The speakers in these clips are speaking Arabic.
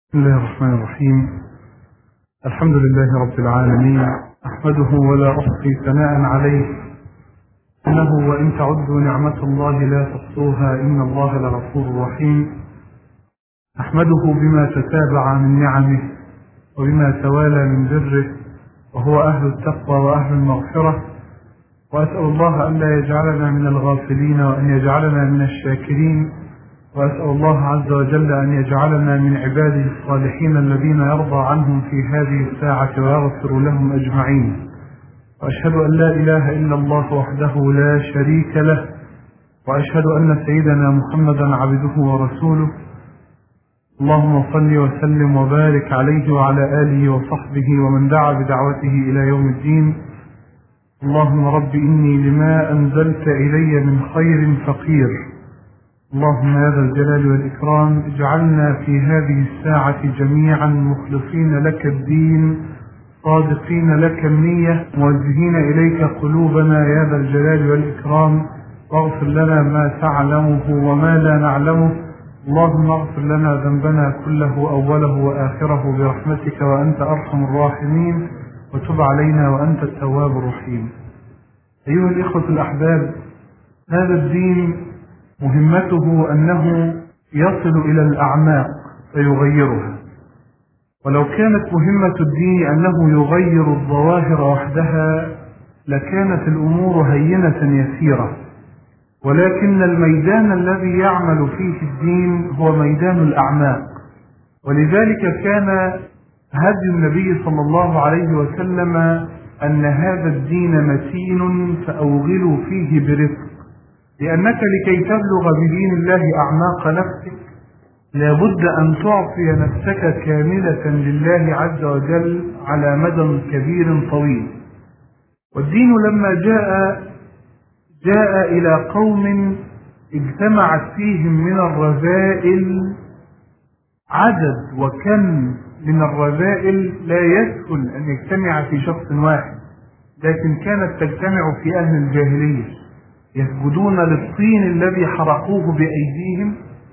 بسم الله الرحمن الرحيم. الحمد لله رب العالمين، أحمده ولا أحصي ثناء عليه، إنه وإن تعدوا نعمة الله لا تحصوها إن الله لغفور رحيم. أحمده بما تتابع من نعمه وبما توالى من بره، وهو أهل التقوى وأهل المغفرة، وأسأل الله أن لا يجعلنا من الغافلين وأن يجعلنا من الشاكرين، وأسأل الله عز وجل أن يجعلنا من عباده الصالحين الذين يرضى عنهم في هذه الساعة ويغفر لهم أجمعين. وأشهد أن لا إله إلا الله وحده لا شريك له، وأشهد أن سيدنا محمدا عبده ورسوله. اللهم صل وسلم وبارك عليه وعلى آله وصحبه ومن دعا بدعوته إلى يوم الدين. اللهم رب إني لما أنزلت إلي من خير فقير، اللهم يا ذا الجلال والإكرام اجعلنا في هذه الساعة جميعا مخلصين لك الدين، صادقين لك النية، موجهين إليك قلوبنا يا ذا الجلال والإكرام، واغفر لنا ما تعلمه وما لا نعلمه. اللهم اغفر لنا ذنبنا كله أوله وآخره برحمتك وأنت أرحم الراحمين، وتب علينا وأنت التواب الرحيم. أيها الإخوة الأحباب، هذا الدين مهمته أنه يصل إلى الأعماق فيغيرها، ولو كانت مهمة الدين أنه يغير الظواهر وحدها لكانت الأمور هينة يسيرة، ولكن الميدان الذي يعمل فيه الدين هو ميدان الأعماق. ولذلك كان هدي النبي صلى الله عليه وسلم أن هذا الدين متين فأوغلوا فيه برفق، لأنك لكي تبلغ بدين الله أعماق نفسك لابد أن تعطي نفسك كاملة لله عز وجل على مدى كبير طويل. والدين لما جاء إلى قوم اجتمعت فيهم من الرذائل عدد وكم من الرذائل لا يسهل أن يجتمع في شخص واحد، لكن كانت تجتمع في أهل الجاهلية يسجدون للطين الذي حرقوه بأيديهم،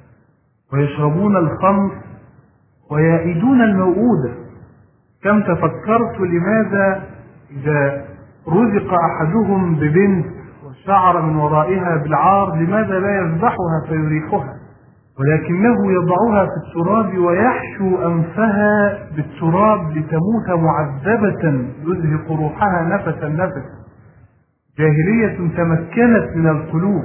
ويشربون الخمر ويائدون الموؤودة. كم تفكرت لماذا إذا رزق أحدهم ببنت وشعر من ورائها بالعار لماذا لا يذبحها فيريحها، ولكنه يضعها في التراب ويحشو أنفها بالتراب لتموت معذبة يزهق روحها نفسا نفسا. جاهلية تمكنت من القلوب،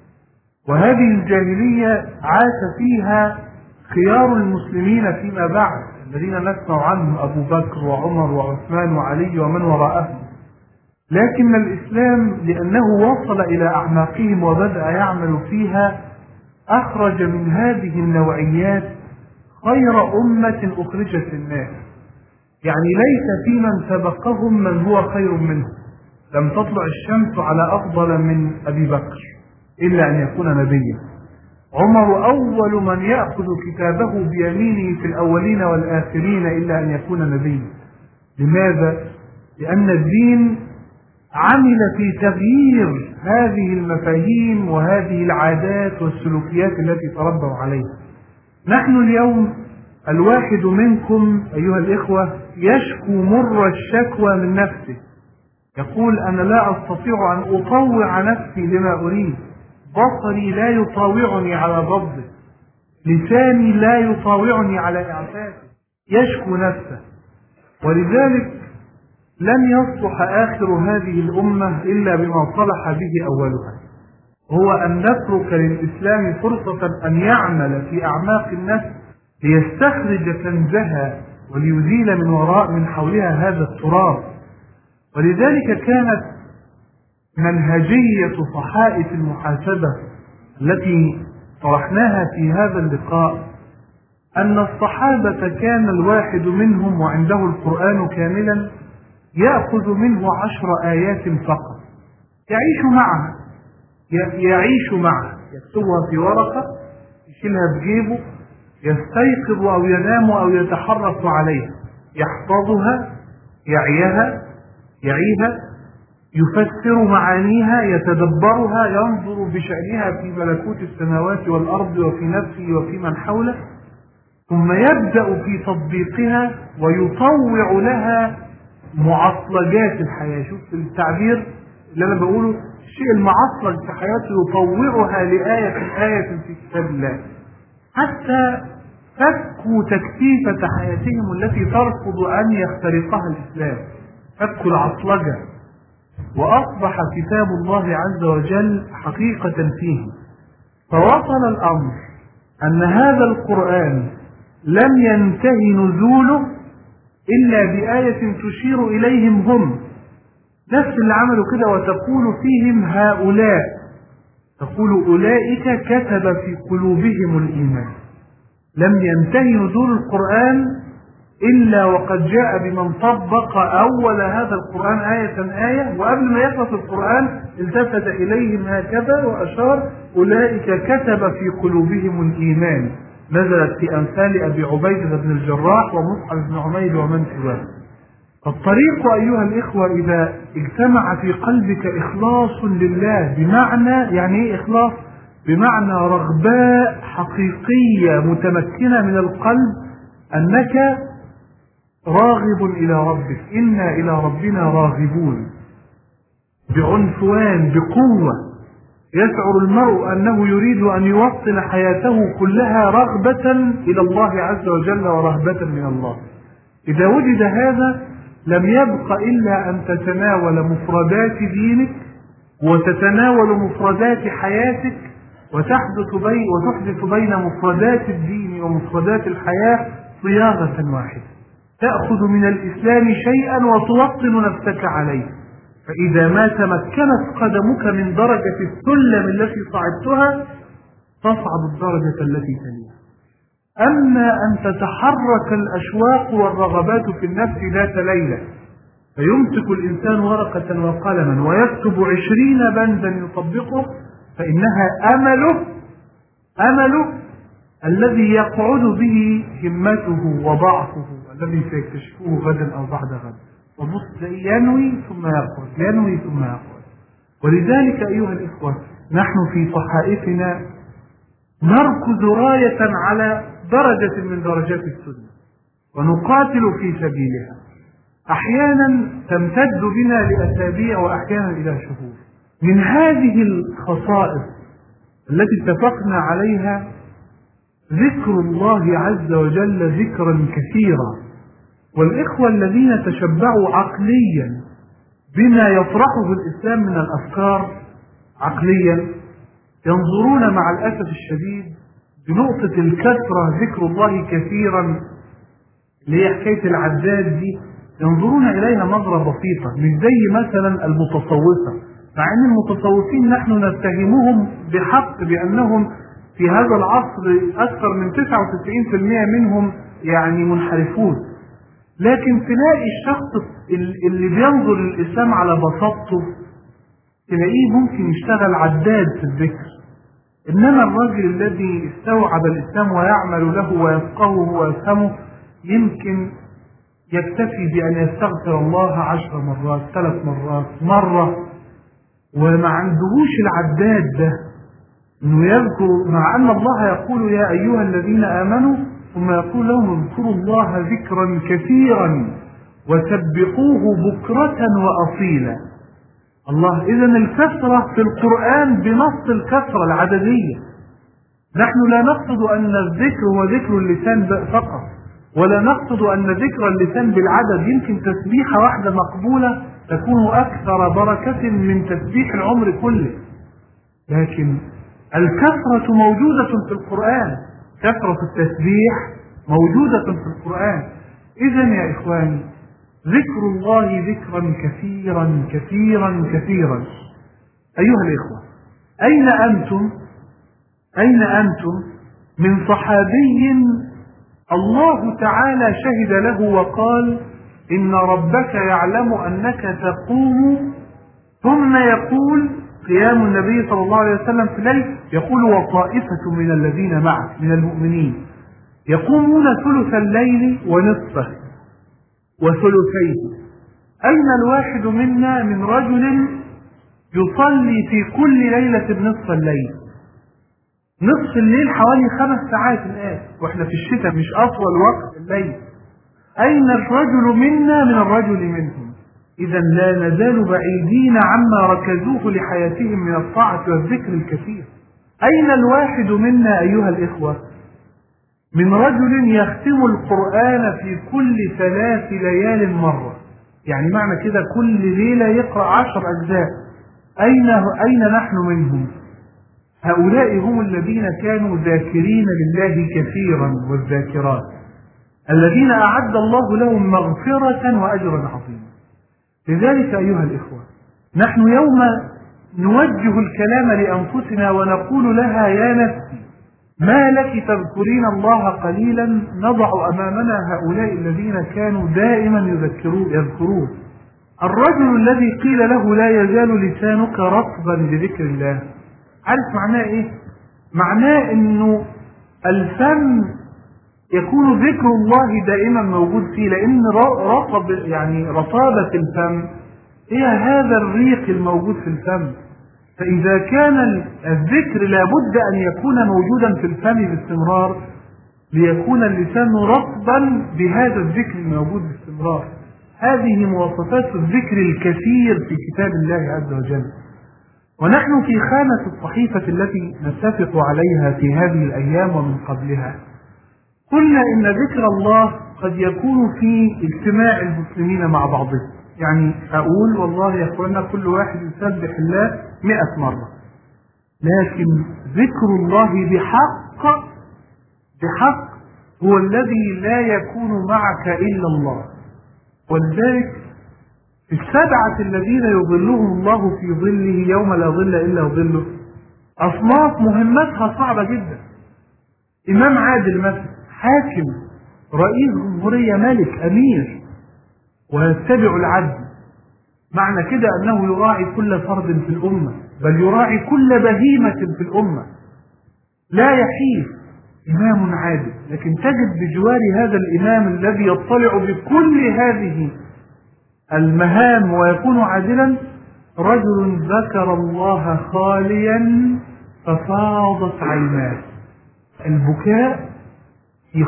وهذه الجاهلية عاش فيها خيار المسلمين فيما بعد الذين نسمع عنهم أبو بكر وعمر وعثمان وعلي ومن وراءهم. لكن الإسلام لأنه وصل إلى أعماقهم وبدأ يعمل فيها أخرج من هذه النوعيات خير أمة أخرجت للناس، يعني ليس في من سبقهم من هو خير منهم. لم تطلع الشمس على أفضل من أبي بكر إلا أن يكون نبيا. عمر أول من يأخذ كتابه بيمينه في الأولين والآخرين إلا أن يكون نبيا. لماذا؟ لأن الدين عمل في تغيير هذه المفاهيم وهذه العادات والسلوكيات التي تربوا عليها. نحن اليوم الواحد منكم أيها الإخوة يشكو مر الشكوى من نفسه، يقول أنا لا أستطيع أن أطوع نفسي لما أريد، بصري لا يطاوعني على ضبطه، لساني لا يطاوعني على إعفافه، يشكو نفسه. ولذلك لن يصلح آخر هذه الأمة إلا بما صلح به أولها، هو أن نترك للإسلام فرصة أن يعمل في أعماق النفس ليستخرج كنزها وليزيل من حولها هذا التراب. ولذلك كانت منهجية صحائف المحاسبة التي طرحناها في هذا اللقاء أن الصحابة كان الواحد منهم وعنده القرآن كاملا يأخذ منه 10 آيات فقط يعيش معها يكتبها في ورقة يشيلها بجيبه، يستيقظ أو ينام أو يتحرك عليها، يحفظها يعيها، يفسر معانيها، يتدبرها، ينظر بشأنها في ملكوت السماوات والأرض وفي نفسه وفي من حوله، ثم يبدأ في تطبيقها ويطوع لها معصلجات الحياة. شوف التعبير اللي أنا بقوله، الشيء المعصلج في حياته يطوعها لآية في كتاب الله، حتى فكوا تكتيفة حياتهم التي ترفض أن يخترقها الإسلام، فكوا العصلجة، وأصبح كتاب الله عز وجل حقيقة فيه. فوصل الأمر أن هذا القرآن لم ينتهي نزوله إلا بآية تشير إليهم هم، نفس اللي عملوا كده، وتقول فيهم هؤلاء، تقول أولئك كتب في قلوبهم الإيمان. لم ينتهي نزول القرآن إلا وقد جاء بمن طبق أول هذا القرآن آية، وقبل ما يخلص القرآن التفت إليهم هكذا وأشار أولئك كتب في قلوبهم الإيمان. نزلت في أمثال أبي عبيدة بن الجراح ومصعب بن عمير ومن سواه. الطريق أيها الإخوة إذا اجتمع في قلبك إخلاص لله، بمعنى يعني إيه إخلاص؟ بمعنى رغباء حقيقية متمكنة من القلب أنك راغب إلى ربك، إنا إلى ربنا راغبون، بعنفوان بقوة، يشعر المرء أنه يريد أن يوصل حياته كلها رغبة إلى الله عز وجل ورهبة من الله. إذا وجد هذا لم يبق إلا أن تتناول مفردات دينك وتتناول مفردات حياتك وتحدث بين مفردات الدين ومفردات الحياة صياغة واحدة، تأخذ من الإسلام شيئا وتوطن نفسك عليه. فإذا ما تمكنت قدمك من درجة السلم التي صعدتها تصعد الدرجة التي تليها. أما أن تتحرك الأشواق والرغبات في النفس ذات ليلة، فيمسك الإنسان ورقة وقلما ويكتب 20 بندا يطبقه، فإنها أمله الذي يقعد به همته وضعفه، الذي سيكتشفه غدا أو بعد غد. وبص ينوي ثم يقعد. ولذلك أيها الإخوة نحن في صحائفنا نركز راية على درجة من درجات السنة ونقاتل في سبيلها، أحيانا تمتد بنا لأسابيع وأحيانا إلى شهور. من هذه الخصائص التي اتفقنا عليها ذكر الله عز وجل ذكرا كثيرا، والإخوة الذين تشبعوا عقليا بما يطرحه الإسلام من الأفكار عقليا ينظرون مع الأسف الشديد بنقطة الكثرة ذكر الله كثيرا اللي هي حكاية العداد دي، ينظرون إليها نظرة بسيطة، مش زي مثلا المتصوفة، مع أن المتصوفين نحن نتهمهم بحق بأنهم في هذا العصر أكثر من 99% منهم يعني منحرفون، لكن تلاقي الشخص اللي بينظر للإسلام على بساطته تلاقيه ممكن يشتغل عداد في الذكر، إنما الرجل الذي استوعب الإسلام ويعمل له ويفقهه ويفهمه يمكن يكتفي بأن يستغفر الله 10 مرات 3 مرات مرة، وما عندهوش العداد ده إنه يذكر، مع أن الله يقول يا أيها الذين آمنوا، ثم يقول لهم اذكروا الله ذكرا كثيرا وسبحوه بكرة وأصيلا. الله إذن الكثرة في القرآن بنص الكثرة العددية. نحن لا نقصد أن الذكر هو ذكر اللسان فقط، ولا نقصد أن ذكر اللسان بالعدد، يمكن تسبيحة واحدة مقبولة تكون أكثر بركة من تسبيح العمر كله، لكن الكثرة موجودة في القرآن، كثرة التسبيح موجودة في القرآن. إذن يا إخواني ذكر الله ذكرا كثيرا كثيرا كثيرا. أيها الإخوة أين أنتم من صحابي الله تعالى شهد له وقال إن ربك يعلم أنك تقوم، ثم يقول قيام النبي صلى الله عليه وسلم في الليل يقول وطائفة من الذين معك من المؤمنين يقومون ثلث الليل ونصفه وثلثيه. أين الواحد منا من رجل يصلي في كل ليلة بنصف الليل؟ نصف الليل حوالي 5 ساعات الآن، وإحنا في الشتاء مش أطول وقت الليل. أين الرجل منا من الرجل منهم؟ إذا لا نزال بعيدين عما ركزوه لحياتهم من الطاعة والذكر الكثير. أين الواحد منا أيها الإخوة من رجل يختم القرآن في كل 3 ليال مرة؟ يعني معنى كده كل ليلة يقرأ 10 أجزاء. أين نحن منهم؟ هؤلاء هم الذين كانوا ذاكرين لله كثيرا والذاكرات، الذين أعد الله لهم مغفرة وأجرا عظيما. لذلك أيها الإخوة نحن يوم نوجه الكلام لأنفسنا ونقول لها يا نفسي ما لك تذكرين الله قليلا، نضع أمامنا هؤلاء الذين كانوا دائما يذكرون. الرجل الذي قيل له لا يزال لسانك رطبا بذكر الله، عارف معناه إيه؟ معناه إنه الفم يكون ذكر الله دائما موجود فيه، لأن رطب يعني رطابة الفم هي هذا الريق الموجود في الفم. فإذا كان الذكر لابد أن يكون موجودا في الفم باستمرار ليكون اللسان رطبا بهذا الذكر الموجود باستمرار. هذه مواصفات الذكر الكثير في كتاب الله عز وجل. ونحن في خانة الصحيفة التي نتفق عليها في هذه الأيام ومن قبلها قلنا إن ذكر الله قد يكون في اجتماع المسلمين مع بعضهم. يعني أقول والله يا أخوانا كل واحد يسبح الله 100 مرة، لكن ذكر الله بحق هو الذي لا يكون معك إلا الله. ولذلك في 7 الذين يظلهم الله في ظله يوم لا ظل إلا ظله أصناف مهمتها صعبة جدا. إمام عادل مثلا، حاكم، رئيس جمهورية، ملك، أمير، ويتبع العدل. معنى كده أنه يراعي كل فرد في الأمة، بل يراعي كل بهيمة في الأمة، لا يحيف. إمام عادل، لكن تجد بجوار هذا الإمام الذي يطلع بكل هذه المهام ويكون عادلا رجل ذكر الله خاليا ففاضت عيناه. البكاء في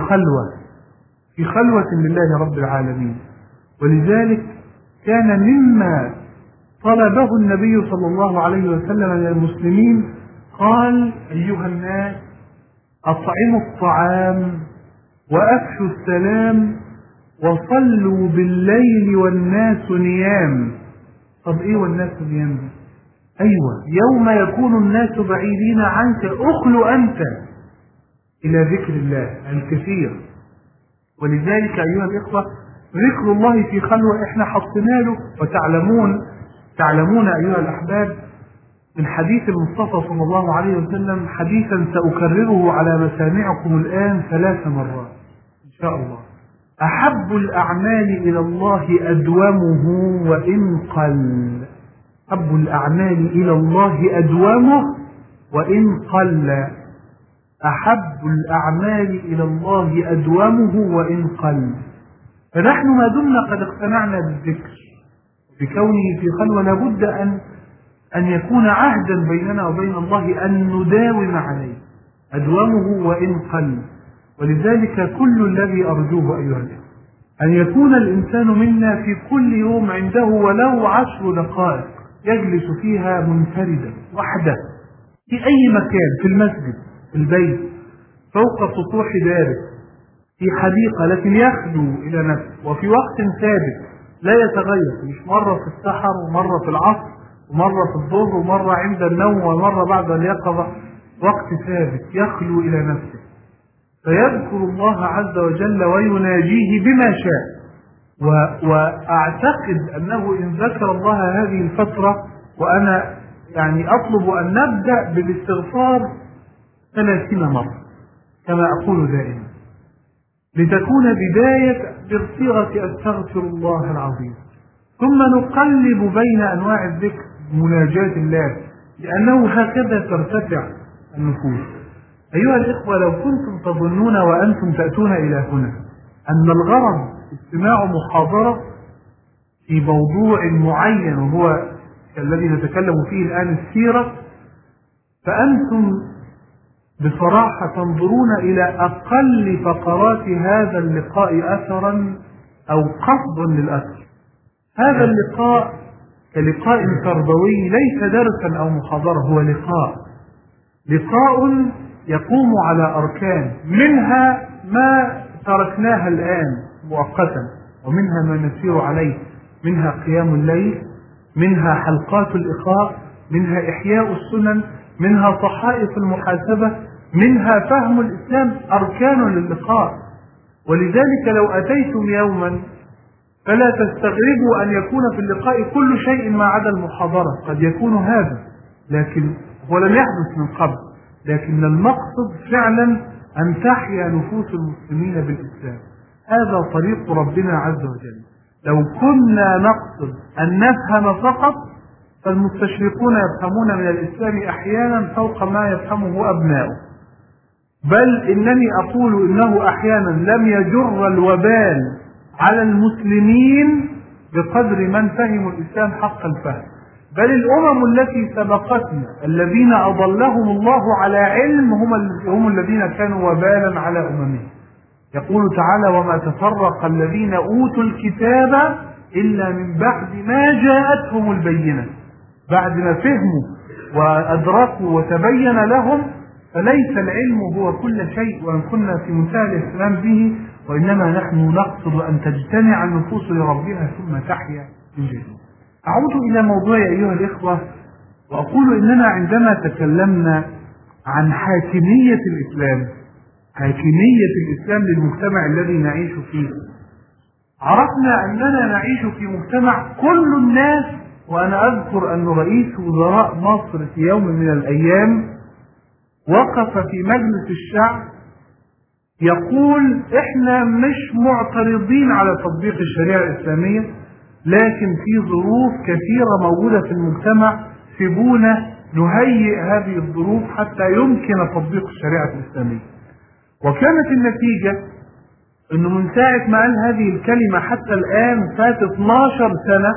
خلوة لله رب العالمين. ولذلك كان مما طلبه النبي صلى الله عليه وسلم من المسلمين قال أيها الناس أطعموا الطعام وأفشوا السلام وصلوا بالليل والناس نيام. طب إيه والناس نيام؟ أيوة، يوم يكون الناس بعيدين عنك أخلو أنت إلى ذكر الله الكثير. ولذلك أيها الإخوة ذكر الله في خلوة إحنا حطينا له. وتعلمون أيها الأحباب من حديث المصطفى صلى الله عليه وسلم حديثا سأكرره على مسامعكم الآن 3 مرات إن شاء الله: أحب الأعمال إلى الله أدومه وإن قل. أحب الأعمال إلى الله أدومه وإن قل. أحب الأعمال إلى الله أدومه وإن قل. فنحن ما دمنا قد اقتنعنا بالذكر بكونه في خلوة لابد أن يكون عهدا بيننا وبين الله أن نداوم عليه أدومه وإن قل. ولذلك كل الذي أرجوه أيها الأخوة أن يكون الإنسان منا في كل يوم عنده ولو 10 دقائق يجلس فيها منفردا وحده في أي مكان، في المسجد، في البيت، فوق سطوح داره، في حديقة، لكن يخلو إلى نفسه وفي وقت ثابت لا يتغير، مش مرة في السحر ومرة في العصر ومرة في الظهر ومرة عند النوم ومرة بعد اليقظة، وقت ثابت يخلو إلى نفسه فيذكر الله عز وجل ويناجيه بما شاء. وأعتقد أنه إن ذكر الله هذه الفترة، وأنا يعني أطلب أن نبدأ بالاستغفار 30 مرة كما أقول دائما، لتكون بداية بصيغة أستغفر الله العظيم، ثم نقلب بين أنواع الذكر مناجاة الله، لأنه هكذا ترتفع النفوس. أيها الإخوة لو كنتم تظنون وأنتم تأتون إلى هنا أن الغرض استماع محاضرة في موضوع معين وهو الذي نتكلم فيه الآن السيرة، فأنتم بصراحة تنظرون إلى أقل فقرات هذا اللقاء أثرا أو قصدا للأثر. هذا اللقاء كلقاء تربوي ليس درسا أو محاضرة، هو لقاء يقوم على أركان، منها ما تركناها الآن مؤقتا ومنها ما نسير عليه، منها قيام الليل، منها حلقات الإخاء، منها إحياء السنن، منها صحائف المحاسبة، منها فهم الإسلام، أركان للقاء. ولذلك لو أتيتم يوما فلا تستغربوا أن يكون في اللقاء كل شيء ما عدا المحاضرة، قد يكون هذا، لكن هو لم يحدث من قبل، لكن المقصد فعلا أن تحيا نفوس المسلمين بالإسلام. هذا طريق ربنا عز وجل. لو كنا نقصد أن نفهم فقط فالمستشرقون يفهمون من الإسلام أحيانا فوق ما يفهمه أبناؤه، بل إنني أقول إنه أحيانا لم يجر الوبال على المسلمين بقدر من فهموا الإسلام حق الفهم، بل الأمم التي سبقتنا الذين أضلهم الله على علم هم الذين كانوا وبالا على أممهم. يقول تعالى: وما تفرق الذين أوتوا الكتاب إلا من بعد ما جاءتهم البينة. بعد ما فهموا وأدركوا وتبين لهم، فليس العلم هو كل شيء وإن كنا في منتهى الاهتمام به، وإنما نحن نقصد أن تجتمع النفوس لربها ثم تحيا من جديد. أعود إلى موضوع أيها الإخوة، وأقول إننا عندما تكلمنا عن حاكمية الإسلام، حاكمية الإسلام للمجتمع الذي نعيش فيه، عرفنا أننا نعيش في مجتمع كل الناس. وأنا أذكر أن رئيس وزراء مصر في يوم من الأيام وقف في مجلس الشعب يقول: إحنا مش معترضين على تطبيق الشريعة الإسلامية، لكن في ظروف كثيرة موجودة في المجتمع، سيبونا نهيئ هذه الظروف حتى يمكن تطبيق الشريعة الإسلامية. وكانت النتيجة أنه من ساعة ما قال هذه الكلمة حتى الآن فات 12 سنة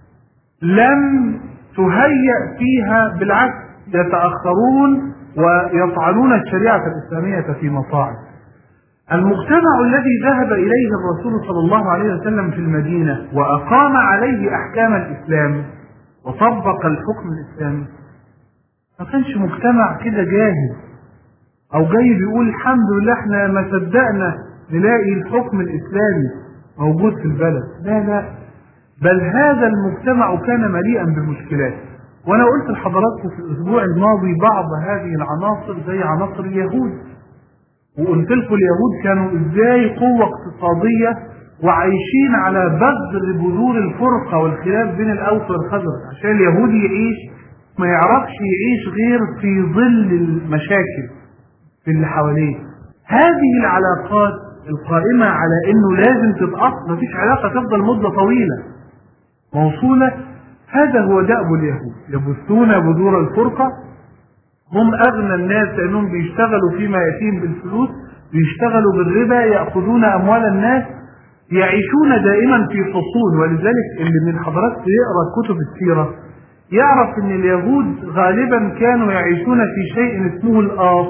لم تهيأ فيها، بالعكس يتأخرون ويطعنون الشريعة الإسلامية في مصاعب. المجتمع الذي ذهب إليه الرسول صلى الله عليه وسلم في المدينة وأقام عليه أحكام الإسلام وطبق الحكم الإسلامي ما كانش مجتمع كده جاهز أو جاي بيقول الحمد لله احنا ما صدقنا نلاقي الحكم الإسلامي موجود في البلد. لا، بل هذا المجتمع كان مليئا بمشكلات. وأنا قلت لحضراتكم في الأسبوع الماضي بعض هذه العناصر زي عناصر اليهود، وقلت لكم اليهود كانوا ازاي قوة اقتصادية وعايشين على بذر بذور الفرقة والخلاف بين الأوس والخزرج، عشان اليهودي يعيش ما يعرفش يعيش غير في ظل المشاكل في اللي حواليه. هذه العلاقات القائمة على انه لازم تتأصل، مفيش علاقة تفضل مدة طويلة موصولة، هذا هو دأب اليهود. يبثون بذور الفرقة، هم أغنى الناس لأنهم بيشتغلوا فيما يأتيهم بالفلوس، بيشتغلوا بالربا، يأخذون أموال الناس، يعيشون دائما في فصول. ولذلك اللي من حضراتكم يقرأ كتب السيرة يعرف أن اليهود غالبا كانوا يعيشون في شيء اسمه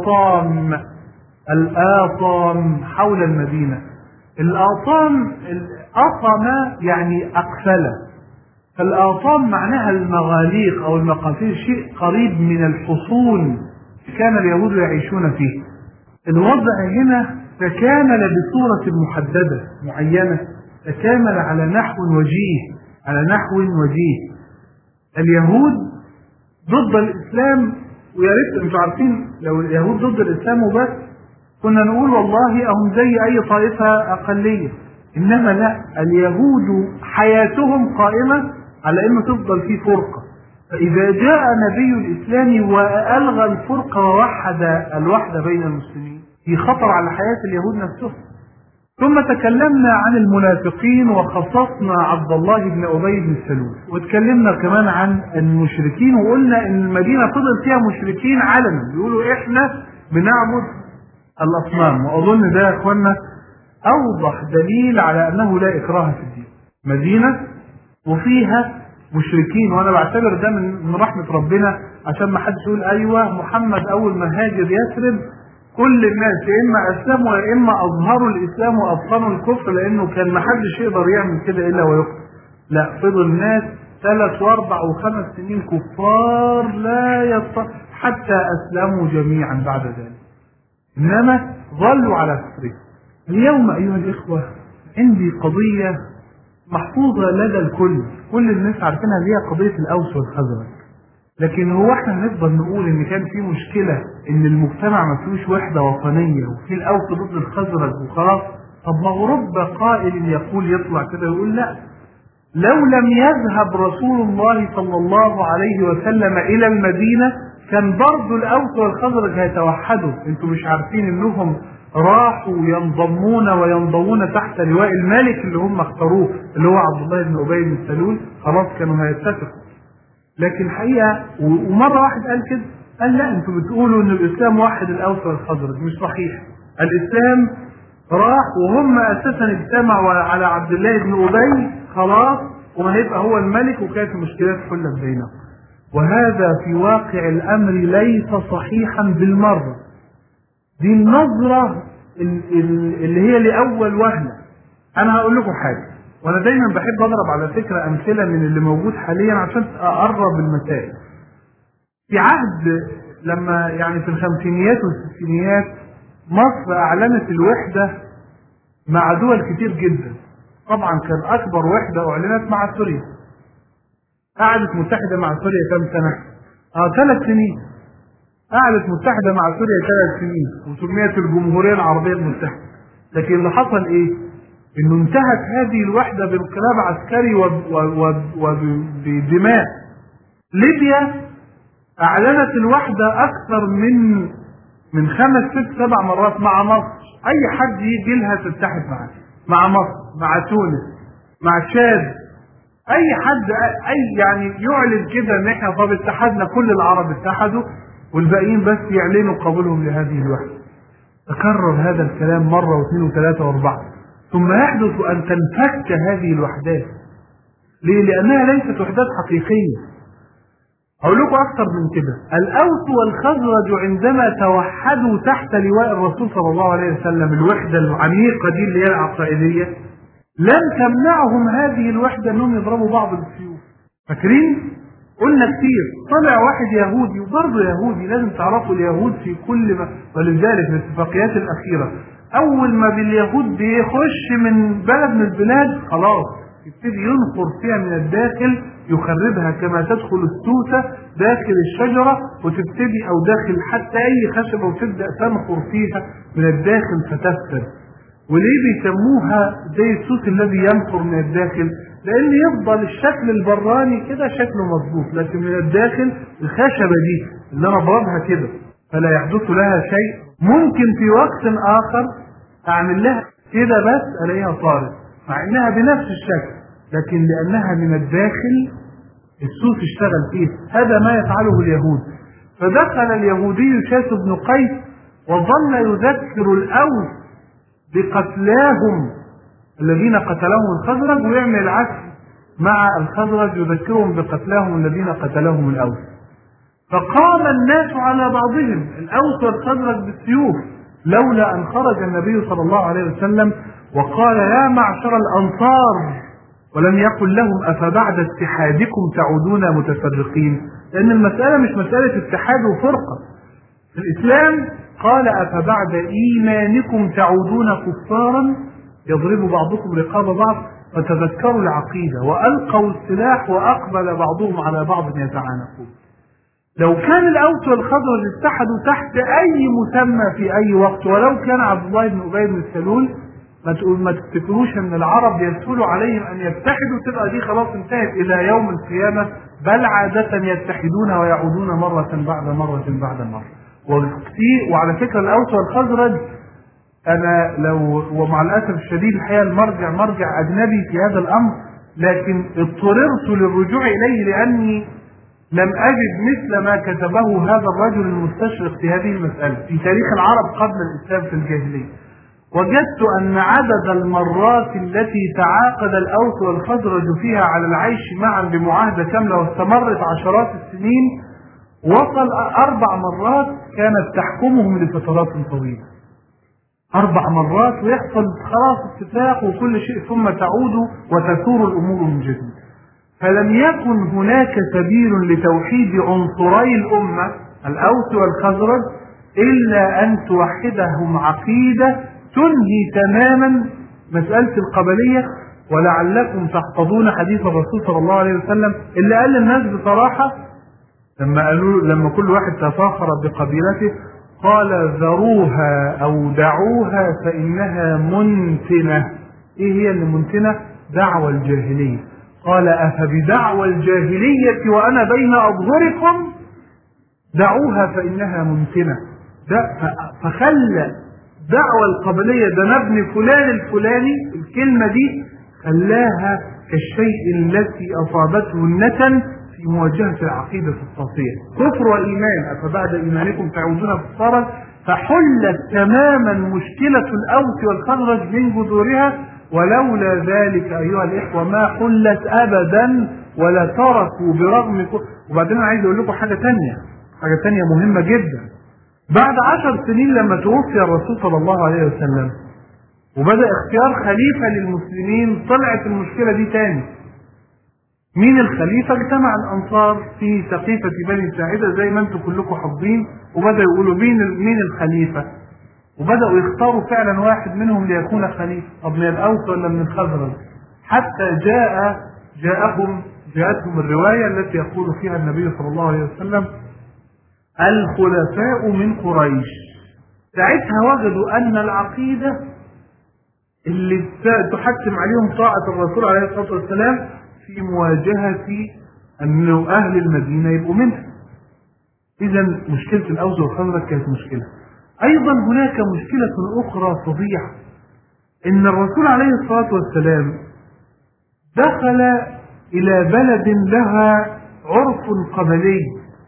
الآطام حول المدينة. الآطام يعني أقفلة، فالآطام معناها المغاليق أو المقافير، شيء قريب من الحصون كان اليهود يعيشون فيه. الوضع هنا تكامل بصورة محددة معينة، تكامل على نحو وجيه. اليهود ضد الإسلام، ويا ريت انتوا عارفين لو اليهود ضد الإسلام وبس كنا نقول والله هم زي أي طائفة أقلية، إنما لا، اليهود حياتهم قائمة على إنه تفضل في فرقة. فإذا جاء نبي الإسلام وألغى الفرقة ووحد الوحدة بين المسلمين في خطر على حياة اليهود نفسهم. ثم تكلمنا عن المنافقين وخصصنا عبد الله بن أبي بن سلول، وتكلمنا كمان عن المشركين وقلنا إن المدينة فضل فيها مشركين علنا بيقولوا إحنا بنعبد الأصنام. وأظن ده يا إخوانا أوضح دليل على أنه لا إكراه في الدين. مدينة وفيها مشركين، وأنا بعتبر ده من رحمة ربنا عشان ما حدش يقول أيوة محمد أول ما هاجر يثرب كل الناس يا اما اسلموا يا اما اظهروا الاسلام وابطنوا الكفر، لانه كان ما حدش يقدر يعمل كده الا ويقتل. لا، فضل الناس 3 و4 و5 سنين كفار لا يستطيع حتى اسلموا جميعا بعد ذلك، انما ظلوا على كفرهم. اليوم ايها الاخوه عندي قضيه محفوظه لدى الكل، كل الناس عارفينها، اللي هي قضيه الاوس والخزرج. لكن هو احنا نقدر نقول ان كان في مشكله ان المجتمع ما فيهوش وحده وطنيه وفي الاوس ضد الخزرج وخلاص؟ طب ما هو رب قائل يقول، يطلع كده يقول لا، لو لم يذهب رسول الله صلى الله عليه وسلم الى المدينه كان برضه الاوس والخزرج هيتوحدوا. انتوا مش عارفين انهم راحوا ينضمون وينضمون تحت لواء الملك اللي هم اختاروه، اللي هو عبد الله بن ابي بن سلول؟ خلاص كانوا هيتفقوا. لكن الحقيقه ومره واحد قال كده، قال لا، انتوا بتقولوا ان الاسلام وحد الاوس والخزرج، مش صحيح. الاسلام راح وهم اساسا اجتمعوا على عبد الله بن ابي خلاص، وهيبقى هو الملك، وكانت المشكلات حلت بينهم. وهذا في واقع الامر ليس صحيحا بالمره. دي النظره اللي هي لاول وهله. انا هقول لكم حاجه، وانا دايما بحب اضرب على فكره امثله من اللي موجود حاليا عشان اقرب المسائل. في عهد لما يعني في الخمسينيات والستينيات مصر اعلنت الوحده مع دول كتير جدا. طبعا كان اكبر وحده اعلنت مع سوريا. قعدت متحده مع سوريا كم سنه؟ 3 سنين. قعدت متحده مع سوريا 3 سنين وسميت الجمهوريه العربيه المتحده. لكن اللي حصل ايه؟ انه انتهت هذه الوحده بانقلاب عسكري وبدماء. ليبيا اعلنت الوحده اكثر من 5 6 7 مرات مع مصر. اي حد يجي لها تتحد معاه، مع مصر، مع تونس، مع تشاد، اي حد يعني يعلن كده ان احنا طب اتحدنا، كل العرب اتحدوا والباقيين بس يعلنوا قبولهم لهذه الوحده. تكرر هذا الكلام مره واثنين وثلاثه واربعه، ثم يحدث ان تنفك هذه الوحدات. ليه؟ لانها ليست وحدات حقيقيه. هقول لكم اكثر من كده، الاوس والخزرج عندما توحدوا تحت لواء الرسول صلى الله عليه وسلم، الوحده العميقه دي اللي هي العقائديه، لم تمنعهم هذه الوحده انهم يضربوا بعض بالسيوف. فاكرين؟ قلنا كتير، طلع واحد يهودي، وبرضه يهودي، لازم تعرفوا اليهود في كل ما، ولذلك في الاتفاقيات الاخيره اول ما باليهود بيخش من بلد من البلاد خلاص يبتدي ينخر فيها من الداخل، يخربها كما تدخل السوسه داخل الشجره وتبتدي، او داخل حتى اي خشبه، وتبدا تنخر فيها من الداخل فتفسد. وليه بيسموها زي السوس الذي ينخر من الداخل؟ لان يفضل الشكل البراني كده شكله مظبوط، لكن من الداخل الخشبه دي اللي انا بضربها كده فلا يحدث لها شيء. ممكن في وقت اخر اعمل لها كده بس الاقيها طارت، مع انها بنفس الشكل، لكن لانها من الداخل السوس اشتغل فيه. هذا ما يفعله اليهود. فدخل اليهودي شاس بن قيس وظل يذكر الاوس بقتلاهم الذين قتلهم الخزرج، ويعمل العكس مع الخزرج يذكرهم بقتلاهم الذين قتلهم الاوس. فقام الناس على بعضهم، الاوس والخزرج بالسيوف، لولا ان خرج النبي صلى الله عليه وسلم وقال يا معشر الانصار، ولم يقل لهم افبعد اتحادكم تعودون متفرقين، لان المساله مش مساله اتحاد وفرقه. في الاسلام قال افبعد ايمانكم تعودون كفارا يضرب بعضكم رقاب بعض، فتذكروا العقيده والقوا السلاح واقبل بعضهم على بعض يتعانقون. لو كان الاوس والخزرج اتحدوا تحت اي مسمى في اي وقت، ولو كان عبد الله بن ابي بن سلول، ما تفتكروش ان العرب يسهل عليهم ان يتحدوا تبقى دي خلاص انتهت الى يوم القيامه، بل عاده يتحدون ويعودون مره بعد مره بعد مره. وعلى فكره الاوس والخزرج، انا لو ومع الاسف الشديد الحقيقه المرجع مرجع اجنبي في هذا الامر، لكن اضطررت للرجوع اليه لاني لم اجد مثل ما كتبه هذا الرجل المستشرق في هذه المساله في تاريخ العرب قبل الاسلام في الجاهليه. وجدت ان عدد المرات التي تعاقد الاوس والخزرج فيها على العيش معا بمعاهده كامله واستمرت عشرات السنين وصل 4 مرات كانت تحكمهم لفترات طويلة، 4 مرات، ويحصل خلاص اتفاق وكل شيء، ثم تعود وتثور الأمور من جديد. فلم يكن هناك سبيل لتوحيد عنصري الأمة الأوس والخزرج إلا أن توحدهم عقيدة تنهي تماما مسألة القبلية. ولعلكم تحفظون حديث الرسول صلى الله عليه وسلم اللي قال للناس بصراحة لما كل واحد تفاخر بقبيلته قال: ذروها أو دعوها فإنها منتنة. إيه هي اللي منتنة؟ دعوة الجاهلية. قال: أفبدعوى الجاهلية وأنا بين أظهركم؟ دعوها فإنها منتنة. فخلى دعوة القبلية ده نبني فلان الفلاني، الكلمة دي خلاها كالشيء التي أصابته النتن في مواجهة العقيدة الصافية، كفر وإيمان. أفبعد إيمانكم تعودون كفارا. فحلت تماما مشكلة الأوس والخزرج من جذورها، ولولا ذلك أيها الإخوة ما حلت أبدا ولا تركوا برغم. وبعدين أنا عايز أقول لكم حاجة تانية مهمة جدا. بعد 10 سنين لما توفي الرسول صلى الله عليه وسلم وبدأ اختيار خليفة للمسلمين، طلعت المشكلة دي تاني. مين الخليفة؟ اجتمع الأنصار في سقيفة بني ساعدة زي ما انتم كلكم حافظين، وبدأوا يقولوا مين الخليفة، وبدأوا يختاروا فعلا واحد منهم ليكون خليفة. طب من الأوس ولا من الخزرج؟ حتى جاءتهم الرواية التي يقول فيها النبي صلى الله عليه وسلم: الخلفاء من قريش. ساعتها وجدوا أن العقيدة اللي تحتم عليهم طاعة الرسول عليه الصلاة والسلام في مواجهة أن أهل المدينة يبقوا منها. إذا مشكلة الأوس والخزرج كانت مشكلة. أيضا هناك مشكلة أخرى فظيعة، إن الرسول عليه الصلاة والسلام دخل إلى بلد لها عرف قبلي،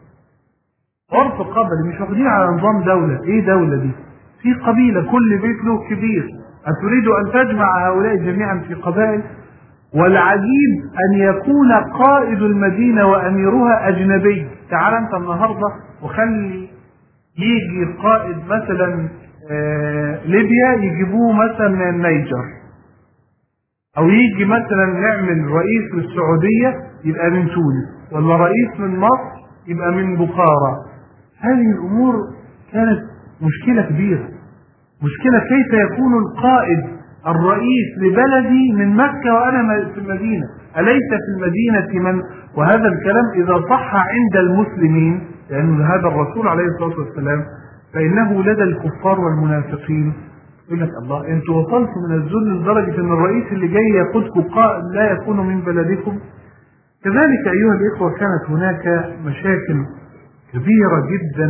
عرف قبلي، مش واخدين على نظام دولة. إيه دولة دي؟ في قبيلة كل بيت له كبير، أتريد أن تجمع هؤلاء جميعا في قبائل؟ والعجيب أن يكون قائد المدينة وأميرها أجنبي. تعال أنت النهاردة وخلي يجي قائد مثلا ليبيا يجيبوه مثلا من النيجر، أو يجي مثلا نعمل رئيس للسعودية يبقى من تونس، ولا رئيس من مصر يبقى من بخارى. هذه الأمور كانت مشكلة كبيرة، مشكلة كيف يكون القائد الرئيس لبلدي من مكة وأنا في المدينة؟ أليس في المدينة من؟ وهذا الكلام إذا صح عند المسلمين، لأن هذا الرسول عليه الصلاة والسلام، فإنه لدى الكفار والمنافقين يقول لك: الله، أنتوا وصلتوا من الذل لدرجة أن الرئيس اللي جاي يقودكم قائد لا يكون من بلدكم. كذلك أيها الإخوة كانت هناك مشاكل كبيرة جدا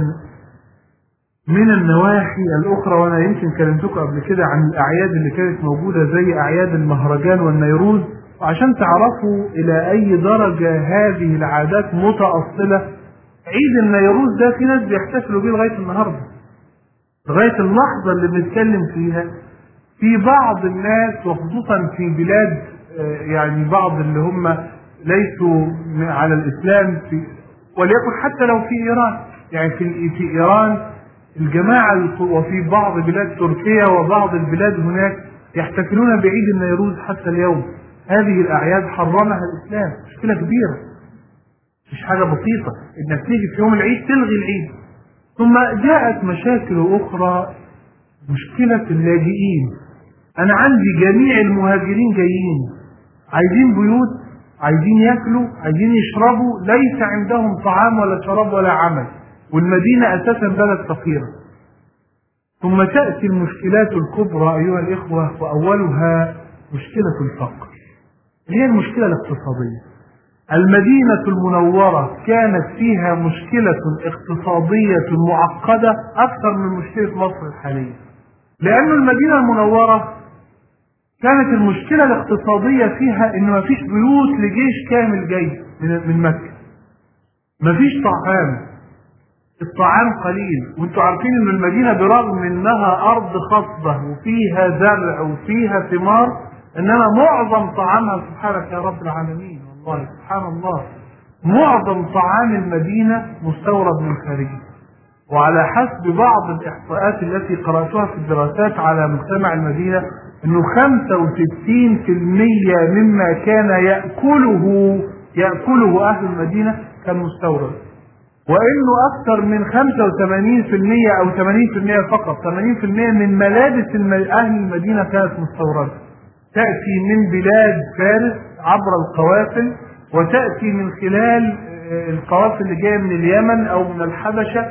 من النواحي الأخرى، وأنا يمكن كلمتكم قبل كده عن الأعياد اللي كانت موجودة زي أعياد المهرجان والنيروز. وعشان تعرفوا إلى أي درجة هذه العادات متأصلة، عيد النيروز ده في ناس بيحتفلوا بيه لغاية النهاردة، لغاية اللحظة اللي بنتكلم فيها. في بعض الناس وخصوصا في بلاد يعني بعض اللي هم ليسوا على الإسلام، وليكن حتى لو في إيران، يعني في إيران الجماعة، وفي بعض بلاد تركيا وبعض البلاد هناك يحتفلون بعيد النيروز حتى اليوم. هذه الأعياد حرمها الإسلام، مشكلة كبيرة، مش حاجة بسيطة إنك تيجي في يوم العيد تلغي العيد. ثم جاءت مشاكل أخرى، مشكلة اللاجئين. أنا عندي جميع المهاجرين جايين عايزين بيوت، عايزين يأكلوا، عايزين يشربوا، ليس عندهم طعام ولا شراب ولا عمل، والمدينة أساسا بلد فقيرة. ثم تأتي المشكلات الكبرى أيها الإخوة، وأولها مشكلة الفقر، هي المشكلة الاقتصادية. المدينة المنورة كانت فيها مشكلة اقتصادية معقدة أكثر من مشكلة مصر الحالية، لأن المدينة المنورة كانت المشكلة الاقتصادية فيها إن مفيش بيوت لجيش كامل جاي من مكة، مفيش طعام، الطعام قليل. وانتوا عارفين ان المدينة برغم انها ارض خصبة وفيها زرع وفيها ثمار، انما معظم طعامها، سبحانك يا رب العالمين، سبحان الله، معظم طعام المدينة مستورد من خارجها. وعلى حسب بعض الإحصاءات التي قرأتها في الدراسات على مجتمع المدينة أنه 65% مما كان يأكله أهل المدينة كان مستورد، وإنه أكثر من 85% أو 80% فقط 80% من ملابس أهل المدينة كانت مستوردة، تأتي من بلاد فارس عبر القوافل، وتأتي من خلال القوافل اللي جاية من اليمن أو من الحبشة،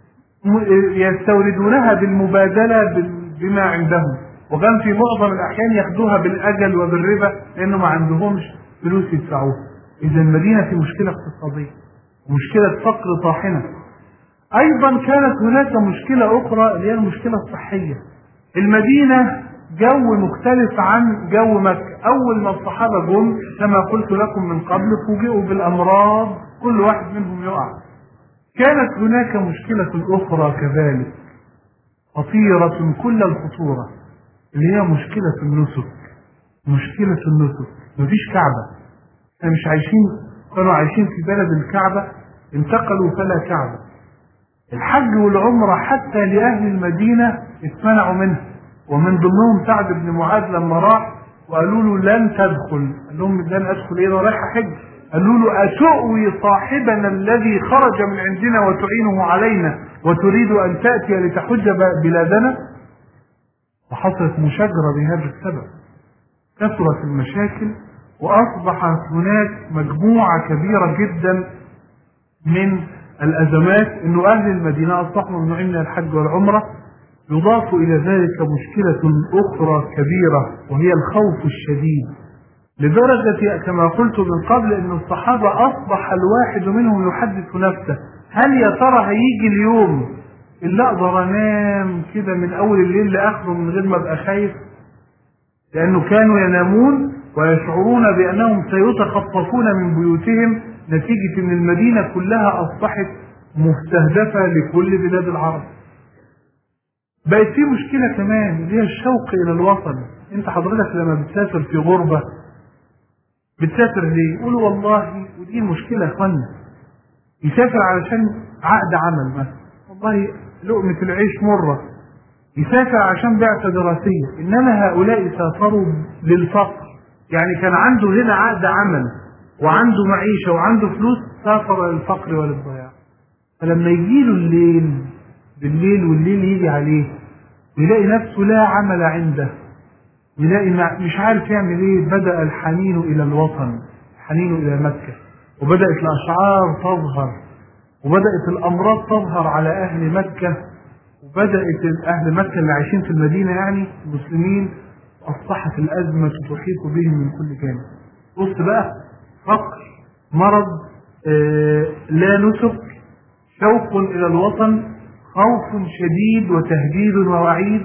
يستوردونها بالمبادلة بما عندهم، وكان في معظم الأحيان ياخدوها بالأجل وبالربا لأنه ما عندهمش فلوس يدفعوها. إذا المدينة في مشكلة اقتصادية ومشكلة فقر طاحنة. أيضا كانت هناك مشكلة أخرى اللي هي المشكلة الصحية. المدينة جو مختلف عن جو مكة. أول ما الصحابة جم كما قلت لكم من قبل فوجئوا بالأمراض، كل واحد منهم يقع. كانت هناك مشكلة أخرى كذلك خطيرة كل الخطورة، اللي هي مشكلة النسك. مشكلة النسك، مفيش كعبة، احنا مش عايشين، كانوا عايشين في بلد الكعبة، انتقلوا فلا كعبة. الحج والعمرة حتى لأهل المدينة اتمنعوا منها، ومن ضمنهم سعد بن معاذ لما راح وقالوا له لن تدخل، قال لهم لن أدخل إيه، أنا رايح أحج. قالوا له أتؤوي صاحبنا الذي خرج من عندنا وتعينه علينا وتريد أن تأتي لتحج بلادنا؟ وحصلت مشاجرة بهذا السبب، كثرت المشاكل، وأصبحت هناك مجموعة كبيرة جدا من الأزمات، إنه أهل المدينة أصبحوا ممنوعين من الحج والعمرة. يضاف إلى ذلك مشكلة أخرى كبيرة وهي الخوف الشديد، لدرجة كما قلت من قبل إن الصحابة أصبح الواحد منهم يحدث نفسه هل يا ترى هيجي اليوم اللي أقدر أنام كده من أول الليل لآخره من غير ما أبقى خايف، لأنه كانوا ينامون ويشعرون بأنهم سيتخطفون من بيوتهم نتيجة أن المدينة كلها أصبحت مستهدفة لكل بلاد العرب. بقت في مشكلة كمان اللي هي الشوق إلى الوطن. أنت حضرتك لما بتسافر في غربة بتسافر ليه؟ يقولوا والله، ودي مشكلة يا اخوانا، يسافر علشان عقد عمل مثلا، والله لقمة العيش مرة، يسافر عشان بعثة دراسية، إنما هؤلاء سافروا للفقر، يعني كان عنده هنا عقد عمل وعنده معيشة وعنده فلوس، سافر للفقر وللضياع. فلما يجيله الليل بالليل والليل يجي عليه ويلاقي نفسه لا عمل عنده، يلاقي مش عارف يعمل ايه، بدأ الحنين إلى الوطن، الحنين إلى مكة، وبدأت الأشعار تظهر، وبدأت الأمراض تظهر على أهل مكة، وبدأت أهل مكة اللي عايشين في المدينة يعني المسلمين، أصبحت الأزمة تحيط بهم من كل جانب. بص بقى، فقر، مرض، لا نسك، شوق إلى الوطن، خوف شديد وتهديد ووعيد،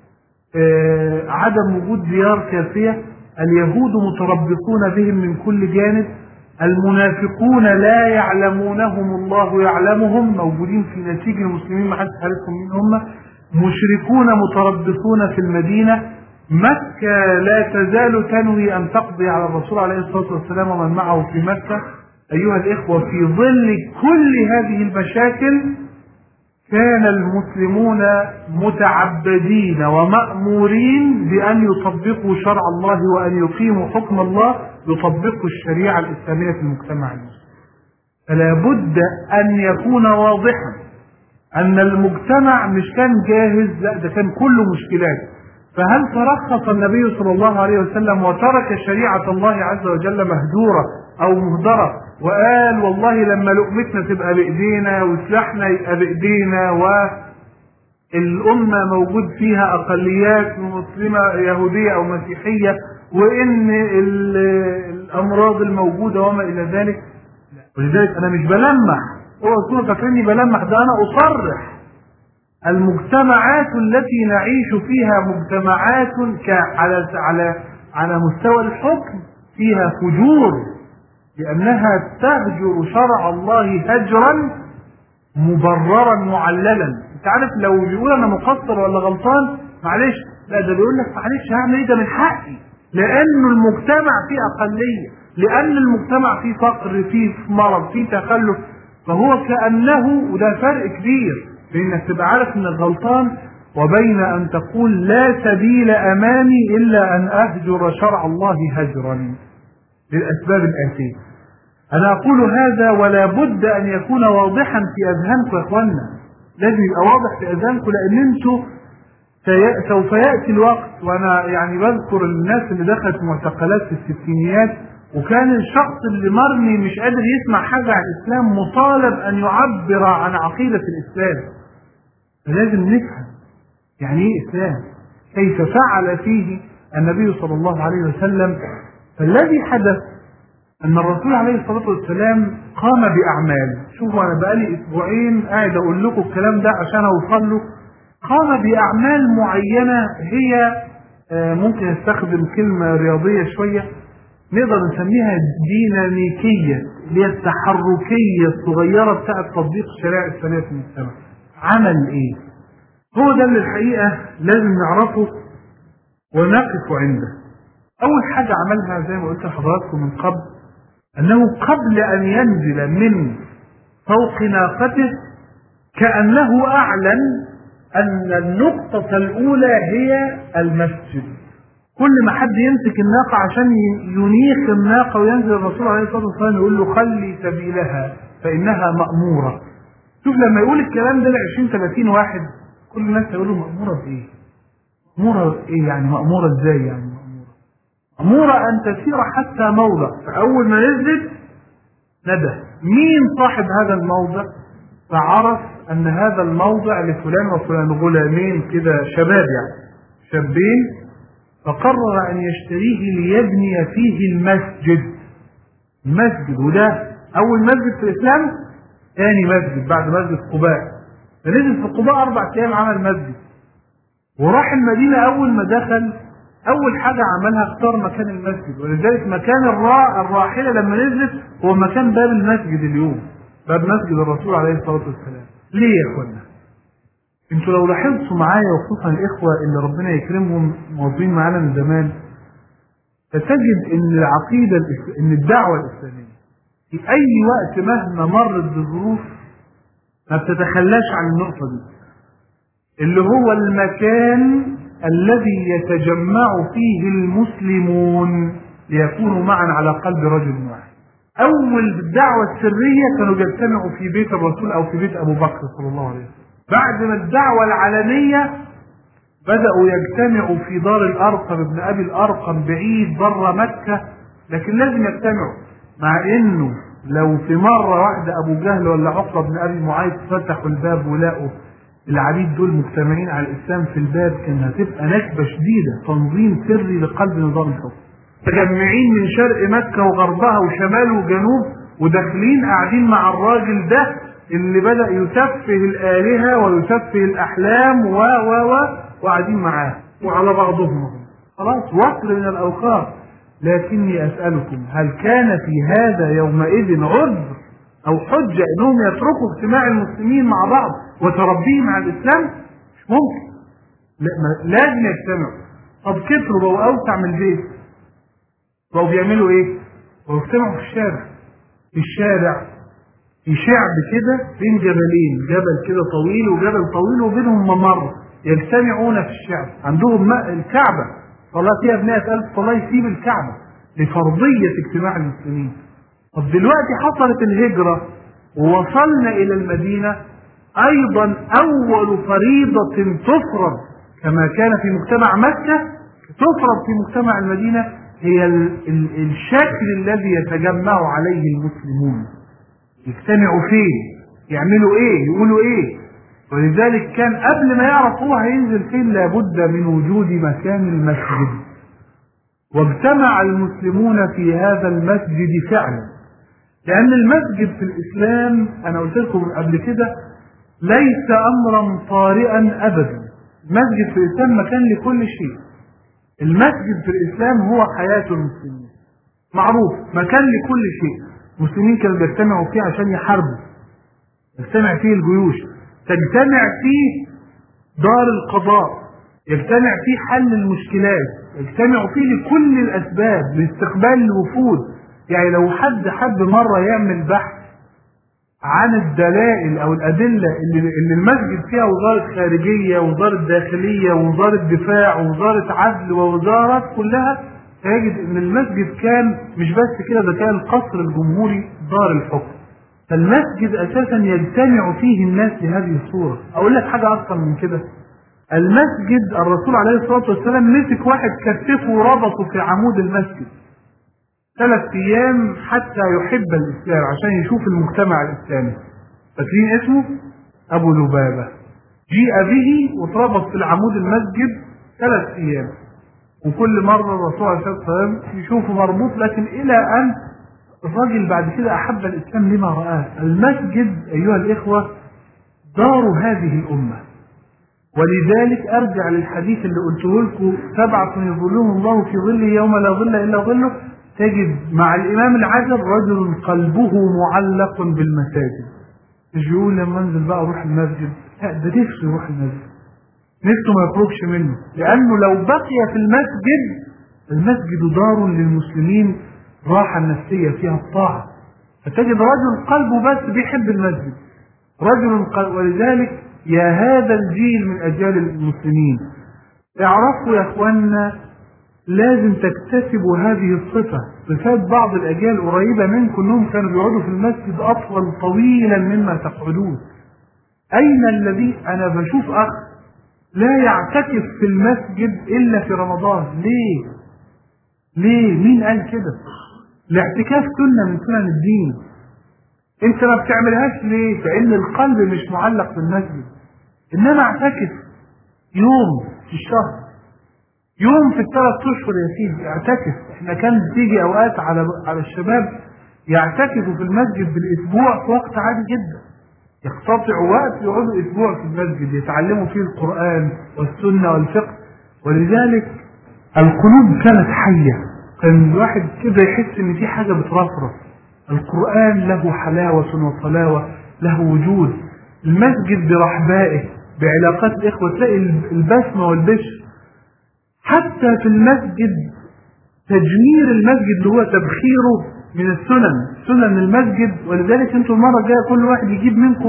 عدم وجود ديار كافية، اليهود متربصون بهم من كل جانب، المنافقون لا يعلمونهم الله يعلمهم، موجودين في نسيج المسلمين ما حدش عارفهم مين هم، مشركون متربصون في المدينة، مكة لا تزال تنوي أن تقضي على الرسول عليه الصلاة والسلام ومن معه في مكة. أيها الإخوة، في ظل كل هذه المشاكل كان المسلمون متعبدين ومأمورين بأن يطبقوا شرع الله وأن يقيموا حكم الله، يطبقوا الشريعة الإسلامية في المجتمع المسلم. فلا بد أن يكون واضحا أن المجتمع مش كان جاهز، لا ده كان كله مشكلات. فهل ترخص النبي صلى الله عليه وسلم وترك شريعة الله عز وجل مهجورة أو مهدرة وقال والله لما لقمتنا تبقى بإيدينا وسلاحنا يبقى بإيدينا والأمة موجود فيها أقليات مسلمة يهودية أو مسيحية وإن الأمراض الموجودة وما إلى ذلك؟ ولذلك أنا مش بلمح، هو أكون فاكرني بلمح، ده أنا أصرح. المجتمعات التي نعيش فيها مجتمعات على مستوى الحكم فيها فجور، لأنها تهجر شرع الله هجرا مبررا معللا. انت عارف لو بيقول انا مقصر ولا غلطان معلش، لا ده بيقول لك معلش هعمل ايه، ده من حقي، لأنه المجتمع فيه أقلية، لأن المجتمع فيه فقر، فيه مرض، فيه تخلف. فهو كأنه، وده فرق كبير، بين انك تبقى عارف انك غلطان وبين ان تقول لا سبيل امامي الا ان اهجر شرع الله هجرا للاسباب الاتيه. انا اقول هذا ولا بد ان يكون واضحا في اذهانكم يا اخوانا، لازم يبقى واضح في اذهانكم، لان انتم سوف ياتي الوقت. وانا يعني بذكر الناس اللي دخلت معتقلات في الستينيات، وكان الشخص اللي مرمي مش قادر يسمع حاجه عن الاسلام مطالب ان يعبر عن عقيده الاسلام. فلازم نفهم يعني ايه اسلام، كيف فعل فيه النبي صلى الله عليه وسلم. فالذي حدث ان الرسول عليه الصلاه والسلام قام باعمال. شوفوا انا بقالي اسبوعين قاعد اقول لكم الكلام ده عشان اوصل له. قام باعمال معينه هي ممكن استخدم كلمه رياضيه شويه، نقدر نسميها ديناميكيه، اللي هي التحركيه الصغيره بتاعه تطبيق الشريعه الاسلاميه في المجتمع. عمل ايه؟ هو ده اللي الحقيقه لازم نعرفه ونقف عنده. اول حاجه عملها زي ما قلت لحضراتكم من قبل، انه قبل ان ينزل من فوق ناقته كانه اعلن ان النقطه الاولى هي المسجد. كل ما حد يمسك الناقه عشان ينيخ الناقه وينزل الرسول عليه الصلاه والسلام يقول له خلي سبيلها فانها ماموره. شوف لما يقول الكلام ده ل 20-30 واحد، كل الناس هيقولوا ماموره بايه؟ ماموره ايه يعني؟ ماموره ازاي يعني؟ مأمورة أن تسير حتى موضع. فأول ما نزلت ندى مين صاحب هذا الموضع، فعرف أن هذا الموضع لفلان وفلان، غلامين كده شباب يعني شابين، فقرر أن يشتريه ليبني فيه المسجد. وده أول مسجد في الإسلام، ثاني مسجد بعد مسجد قباء. فنزل في قباء 4 أيام عمل مسجد، وراح المدينة. أول ما دخل أول حاجة عملها اختار مكان المسجد، ولذلك مكان الراحلة لما نزلت هو مكان باب المسجد اليوم، باب مسجد الرسول عليه الصلاة والسلام. ليه يا اخوانا؟ انتوا لو لاحظتوا معايا وخصوصا الإخوة اللي ربنا يكرمهم موجودين معانا من زمان، فتجد إن العقيدة إن الدعوة الإسلامية في أي وقت مهما مرت بظروف ما بتتخلاش عن النقطة دي، اللي هو المكان الذي يتجمع فيه المسلمون ليكونوا معا على قلب رجل واحد. أول الدعوة السرية كانوا يجتمعوا في بيت الرسول أو في بيت أبو بكر صلى الله عليه وسلم. بعد ما الدعوة العلنية بدأوا يجتمعوا في دار الأرقم ابن أبي الأرقم بعيد بره مكة، لكن لازم يجتمعوا. مع إنه لو في مرة واحدة أبو جهل ولا عقبة بن أبي معيط فتحوا الباب ولقوا العبيد دول مجتمعين على الإسلام في الباب، كان هتبقى نكبة شديدة، تنظيم سري لقلب نظام الحكم. متجمعين من شرق مكة وغربها وشمال وجنوب، وداخلين قاعدين مع الراجل ده اللي بدأ يسفه الآلهة ويسفه الأحلام وقاعدين معاه وعلى بعضهم. خلاص وصل من الأوقات. لكني أسألكم، هل كان في هذا يومئذ عذر أو حجة إنهم يتركوا اجتماع المسلمين مع بعض وتربيهم على الإسلام؟ مش ممكن. لازم يجتمعوا. طب كتروا بقوا أوسع من البيت، بقوا بيعملوا إيه؟ بقوا يجتمعوا في الشارع في شعب كده بين جبلين، جبل كده طويل وجبل طويل وبينهم ممر، يجتمعون في الشعب. عندهم الكعبة صلاة فيها ب100,000 صلاة، يسيب الكعبة لفرضية اجتماع المسلمين. طب دلوقتي حصلت الهجرة ووصلنا إلى المدينة، أيضا أول فريضة تفرض كما كان في مجتمع مكة تفرض في مجتمع المدينة هي الشكل الذي يتجمع عليه المسلمون. يجتمعوا فين؟ يعملوا ايه؟ يقولوا ايه؟ ولذلك كان قبل ما يعرف هو هينزل فين لابد من وجود مكان المسجد. واجتمع المسلمون في هذا المسجد فعلا، لأن المسجد في الإسلام أنا قلت لكم قبل كده ليس أمرا طارئا أبدا. المسجد في الإسلام مكان لكل شيء. المسجد في الإسلام هو حياة المسلمين، معروف مكان لكل شيء. المسلمين كانوا بيجتمعوا فيه عشان يحاربوا، يجتمع فيه الجيوش، تجتمع فيه دار القضاء، يجتمع فيه حل المشكلات، يجتمع فيه لكل الأسباب لاستقبال الوفود. يعني لو حد مرة يعمل بحث عن الدلائل أو الأدلة اللي المسجد فيها وزارة خارجية ووزارة داخلية ووزارة دفاع ووزارة عدل ووزارات كلها، تجد أن المسجد كان مش بس كده، ده كان القصر الجمهوري دار الحكم. فالمسجد أساسا يجتمع فيه الناس بهذه الصورة. أقول لك حاجة أكثر من كده، المسجد الرسول عليه الصلاة والسلام مسك واحد كتفه وربطه في عمود المسجد 3 أيام حتى يحب الإسلام، عشان يشوف المجتمع الإسلامي. فاكرين اسمه؟ أبو لبابة. جيء به واتربط في العمود المسجد 3 أيام، وكل مرة الرسول عليه الصلاة والسلام يشوفه مربوط، لكن إلى أن الراجل بعد كده أحب الإسلام لما رآه. المسجد أيها الإخوة دار هذه الأمة. ولذلك أرجع للحديث اللي قلته لكم: 7 يظلهم الله في ظله يوم لا ظل إلا ظله. تجد مع الإمام العادل رجل قلبه معلق بالمساجد. مش يقول لما انزل بقى اروح المسجد، لا، ده نفسه يروح المسجد، نفسه ما يخرجش منه، لأنه لو بقي في المسجد دار للمسلمين، راحة نفسية فيها الطاعة. فتجد رجل قلبه بس بيحب المسجد، ولذلك يا هذا الجيل من أجيال المسلمين، اعرفوا يا اخواننا لازم تكتسبوا هذه الصفة. صفات بعض الأجيال قريبة منكم انهم كانوا بيقعدوا في المسجد أطول طويلا مما تقعدون. أين الذي أنا بشوف أخ لا يعتكف في المسجد إلا في رمضان؟ ليه؟ مين قال كده؟ الاعتكاف سنة من سنن الدين، انت ما بتعملهاش ليه؟ فإن القلب مش معلق بالمسجد. إنما اعتكف يوم في الشهر، يوم في ال3 أشهر يا سيدي، اعتكف. احنا كان بتيجي اوقات على الشباب يعتكفوا في المسجد بالاسبوع في وقت عادي جدا، يقتطعوا وقت يقعدوا اسبوع في المسجد يتعلموا فيه القرآن والسنة والفقه. ولذلك القلوب كانت حية، كان الواحد كده يحس ان في حاجة بترفرف. القرآن له حلاوة وطلاوة، له وجود. المسجد برحبائه بعلاقات الإخوة تلاقي البسمة والبشر. حتى في المسجد تجمير المسجد اللي هو تبخيره من السنن، سنن المسجد. ولذلك انتم المرة الجاية كل واحد يجيب منكم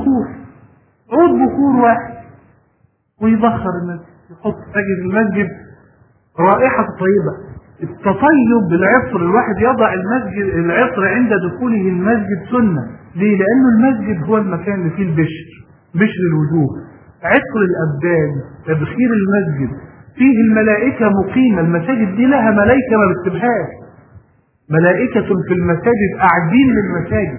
عود بخور واحد ويبخر المسجد، يحط تجد المسجد رائحة طيبة. التطيب بالعطر، الواحد يضع العطر عند دخوله المسجد سنة. ليه؟ لأنه المسجد هو المكان اللي فيه بشر الوجوه، عطر الأبدان، تبخير المسجد. فيه الملائكة مقيمة، المساجد دي لها ملائكة ما بتسيبهاش، ملائكة في المساجد قاعدين للمساجد،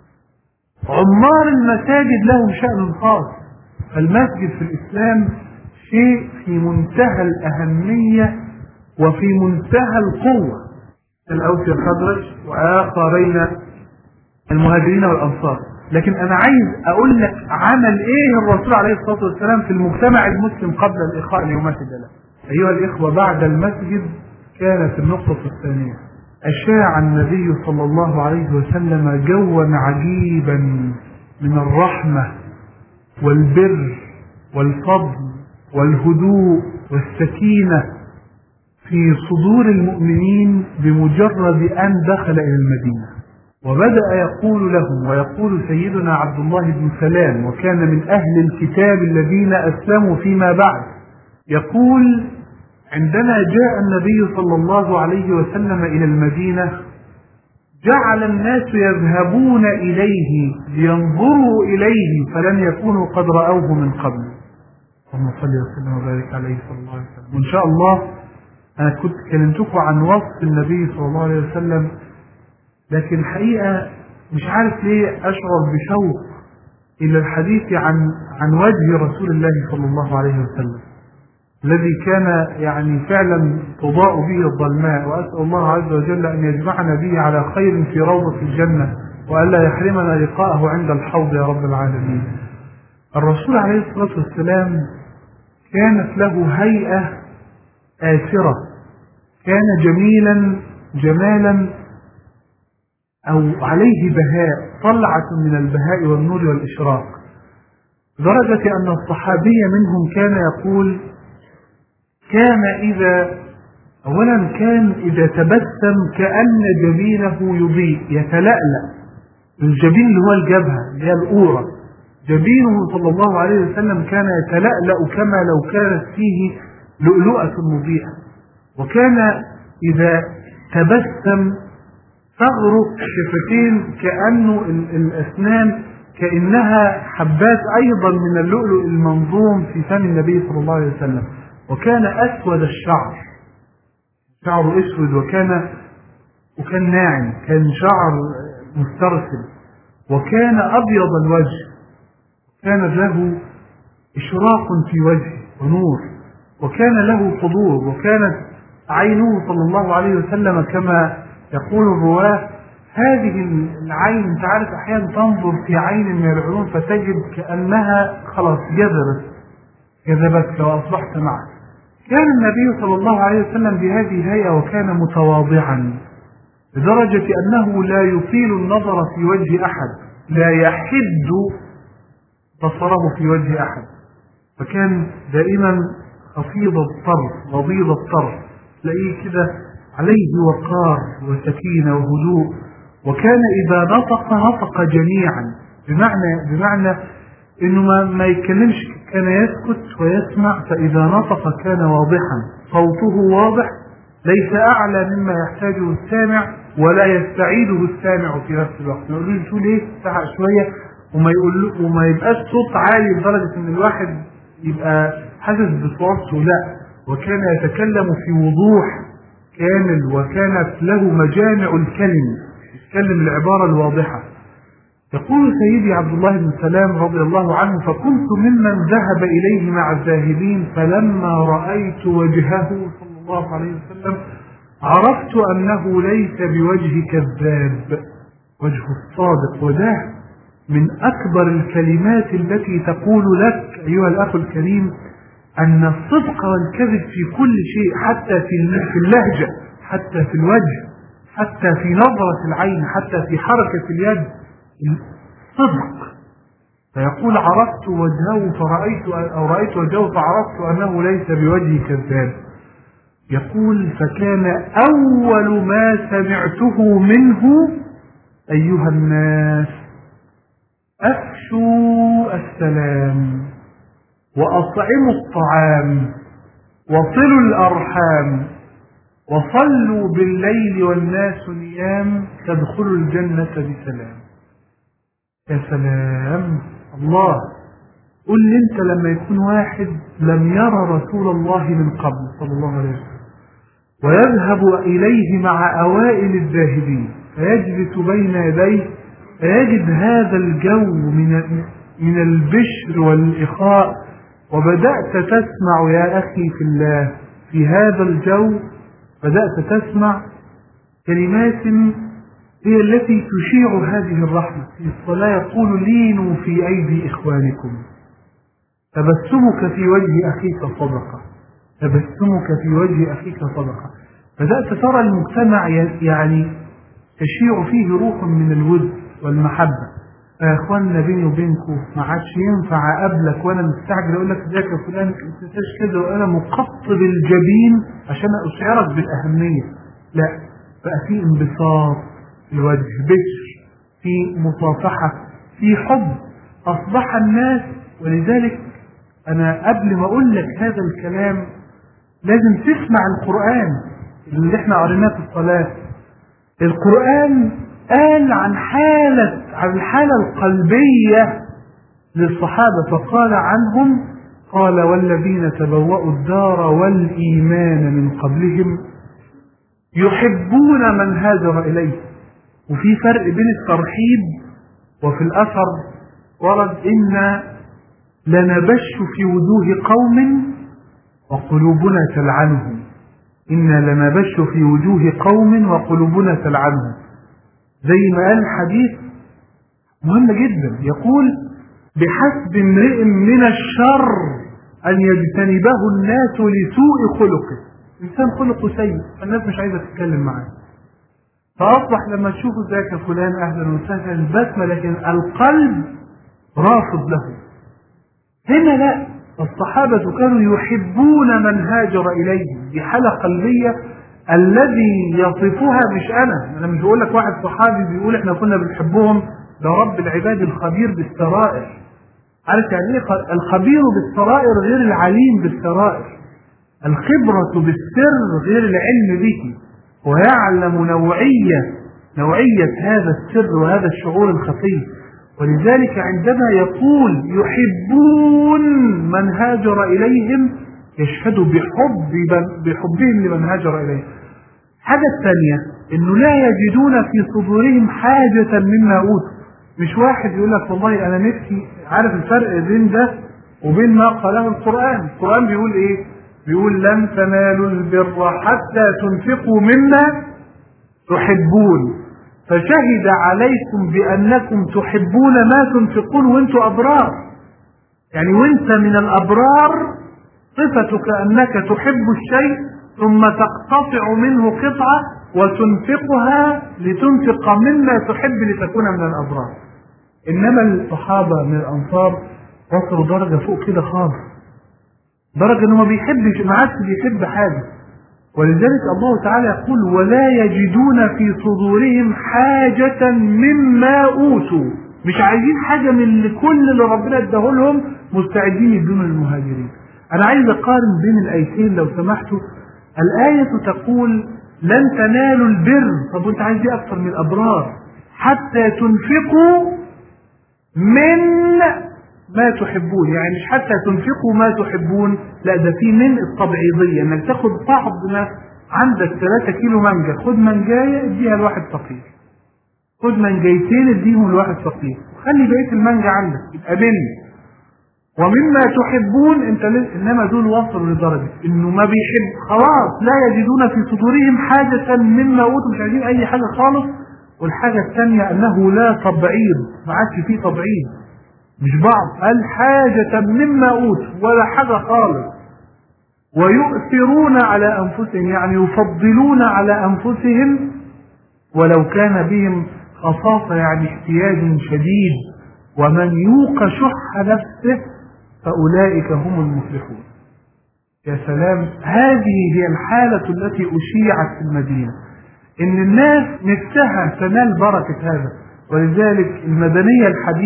عمار المساجد لهم شأن خاص. المسجد في الإسلام شيء في منتهى الأهمية وفي منتهى القوة. الأوس والخزرج وآخرين المهاجرين والأنصار. لكن أنا عايز أقول لك عمل إيه الرسول عليه الصلاة والسلام في المجتمع المسلم قبل الإخاء ليمثل له. أيها الإخوة، بعد المسجد كانت النقطة الثانية: أشاع النبي صلى الله عليه وسلم جوا عجيبا من الرحمة والبر والفضل والهدوء والسكينة في صدور المؤمنين بمجرد أن دخل إلى المدينة. وبدأ يقول لهم، ويقول سيدنا عبد الله بن سلام، وكان من أهل الكتاب الذين أسلموا فيما بعد، يقول: عندما جاء النبي صلى الله عليه وسلم إلى المدينة جعل الناس يذهبون إليه لينظروا إليه فلم يكونوا قد رأوه من قبل. اللهم صل وسلم وبارك عليه صلى الله عليه وسلم. وإن شاء الله أنا كنت كلمتكم عن وصف النبي صلى الله عليه وسلم، لكن الحقيقة مش عارف ليه أشعر بشوق إلى الحديث عن وجه رسول الله صلى الله عليه وسلم الذي كان يعني فعلا تضاء به الظلماء. وأسأل الله عز وجل أن يجمعنا به على خير في روضة الجنة، وألا يحرمنا لقاءه عند الحوض يا رب العالمين. الرسول عليه الصلاة والسلام كانت له هيئة آسرة، كان جميلا جمالا أو عليه بهاء، طلعة من البهاء والنور والإشراق، لدرجة أن الصحابي منهم كان يقول: كان إذا تبسم كأن جبينه يضيء يتلألأ، الجبين اللي هو الجبهة اللي هي الأورة، جبينه صلى الله عليه وسلم كان يتلألأ كما لو كانت فيه لؤلؤة مضيئة، وكان إذا تبسم تغرق شفتين كأنه الأسنان كأنها حبات أيضا من اللؤلؤ المنظوم في فم النبي صلى الله عليه وسلم. وكان أسود الشعر، شعره أسود، وكان ناعم، كان شعر مسترسل، وكان أبيض الوجه، كان له إشراق في وجهه ونور، وكان له حضور، وكانت عينه صلى الله عليه وسلم كما يقول الرواة هذه العين، انت عارف احيانا تنظر في عين من العيون فتجد كأنها خلاص جذبتك واصبحت معك. كان النبي صلى الله عليه وسلم بهذه الهيئة، وكان متواضعا لدرجة أنه لا يطيل النظر في وجه أحد، لا يحد بصره في وجه أحد، فكان دائما خفيض الطرف غضيض الطرف، تلاقيه كده عليه وقار وسكينة وهدوء. وكان إذا نطق جميعا، بمعنى إنه ما يتكلمش، كان يسكت ويسمع، فإذا نطق كان واضحا، صوته واضح ليس أعلى مما يحتاجه السامع ولا يستعيده السامع في نفس الوقت. يقول له تقول إيه ساعة شوية، وما يبقاش صوت عالي لدرجة إن الواحد يبقى حاسس بصوته، لا، وكان يتكلم في وضوح كامل، وكانت له مجامع الكلم، يتكلم العبارة الواضحة. يقول سيدي عبد الله بن سلام رضي الله عنه: فكنت ممن ذهب إليه مع الذاهبين، فلما رأيت وجهه صلى الله عليه وسلم عرفت أنه ليس بوجه كذاب، وجه الصادق. وده من أكبر الكلمات التي تقول لك أيها الأخ الكريم أن الصدق والكذب في كل شيء، حتى في اللهجة، حتى في الوجه، حتى في نظرة العين، حتى في حركة اليد، الصدق. فيقول: عرفت وجهه رأيت وجهه فعرفت أنه ليس بوجه كذاب. يقول: فكان أول ما سمعته منه: أيها الناس أفشوا السلام، وأطعموا الطعام، وصلوا الأرحام، وصلوا بالليل والناس نيام، تدخلوا الجنة بسلام. يا سلام الله! قل لي انت لما يكون واحد لم يرى رسول الله من قبل صلى الله عليه وسلم، ويذهب إليه مع أوائل الذاهبين، فيجلس بين يديه، فيجد هذا الجو من البشر والإخاء، وبدأت تسمع يا أخي في الله في هذا الجو، بدأت تسمع كلمات هي التي تشيع هذه الرحمة. في الصلاة يقول: لينوا في أيدي إخوانكم، تبسمك في وجه أخيك صدقة، تبسمك في وجه أخيك صدقة. بدأت ترى المجتمع يعني تشيع فيه روح من الود والمحبة. يا اخواننا بيني وبينكم ما عادش ينفع اقابلك وانا مستعجل اقول لك ازيك يا فلان ما تنساش كده وانا مقطب الجبين عشان اشعرك بالاهميه، لا، بقى في انبساط في الوجه، بشر، في مصافحه، في حب. اصبح الناس، ولذلك انا قبل ما اقول لك هذا الكلام لازم تسمع القرآن اللي احنا قريناه في الصلاة. القرآن قال عن الحالة القلبية للصحابة، فقال عنهم: قال: والذين تبوأوا الدار والإيمان من قبلهم يحبون من هاجر إليه. وفي فرق بين الترحيب وفي الأثر ورد: إنا لنبش في وجوه قوم وقلوبنا تلعنهم، إنا لنبش في وجوه قوم وقلوبنا تلعنهم. زي ما قال الحديث مهم جدا، يقول: بحسب امرئ من الشر أن يجتنبه الناس لسوء خلقه. إنسان خلقه سيء الناس مش عايزة تتكلم معاه، فأصبح لما تشوفه ذاك فلان أهلا وسهلا البسمة، لكن القلب رافض له. هنا لا، الصحابة كانوا يحبون من هاجر إليهم، دي حالة قلبية الذي يصفها مش أنا مش بقول لك واحد صحابي بيقول إحنا كنا بنحبهم ده رب العباد الخبير بالسرائر. عارف يعني ايه الخبير بالسرائر غير العليم بالسرائر. الخبرة بالسر غير العلم به، ويعلم نوعية هذا السر وهذا الشعور الخفي. ولذلك عندما يقول يحبون من هاجر إليهم يشهد بحبهم لمن هاجر إليهم. حاجة الثانية انه لا يجدون في صدورهم حاجة مما اوتوا. مش واحد يقول لك والله انا نفسي، عارف الفرق بين ده وبين ما قاله القرآن بيقول ايه؟ بيقول لن تنالوا البر حتى تنفقوا مما تحبون، فشهد عليكم بانكم تحبون ما تنفقون وانتم ابرار. يعني وانت من الابرار صفتك انك تحب الشيء ثم تقتطع منه قطعة وتنفقها لتنفق مما تحب لتكون من الأبرار. إنما الصحابة من الأنصار وصلوا درجة فوق كده خالص، درجة إنه ما بيحبش، ما عادش بيحب حاجة. ولذلك الله تعالى يقول ولا يجدون في صدورهم حاجة مما أوتوا. مش عايزين حاجة من كل اللي ربنا اداه لهم، مستعدين يدون للمهاجرين. أنا عايز أقارن بين الآيتين لو سمحتوا. الآية تقول لن تنالوا البر، طب وانت عايز ايه اكثر من الابرار؟ حتى تنفقوا من ما تحبون. يعني مش حتى تنفقوا ما تحبون، لا ده في من التبعيضية، انك تاخد بعض ما عندك 3 كيلو مانجا، خد منجاية اديها لواحد فقير، خد منجايتين اديهم لواحد فقير، وخلي بقية المانجا عندك، يبقى من ومما تحبون. انما دول وصلوا لدرجه انه ما بيحب خلاص، لا يجدون في صدورهم حاجه مما اوتوا، مش عايزين اي حاجه خالص. والحاجه الثانيه انه لا تبعيض، ما عادش فيه تبعيض، مش بعض، قال حاجه مما اوتوا ولا حاجه خالص. ويؤثرون على انفسهم، يعني يفضلون على انفسهم ولو كان بهم خصاصه، يعني احتياج شديد. ومن يوق شح نفسه فأولئك هم المفلحون. يا سلام، هذه هي الحالة التي أشيعت في المدينة، إن الناس نفسها تنال بركة هذا. ولذلك المدنية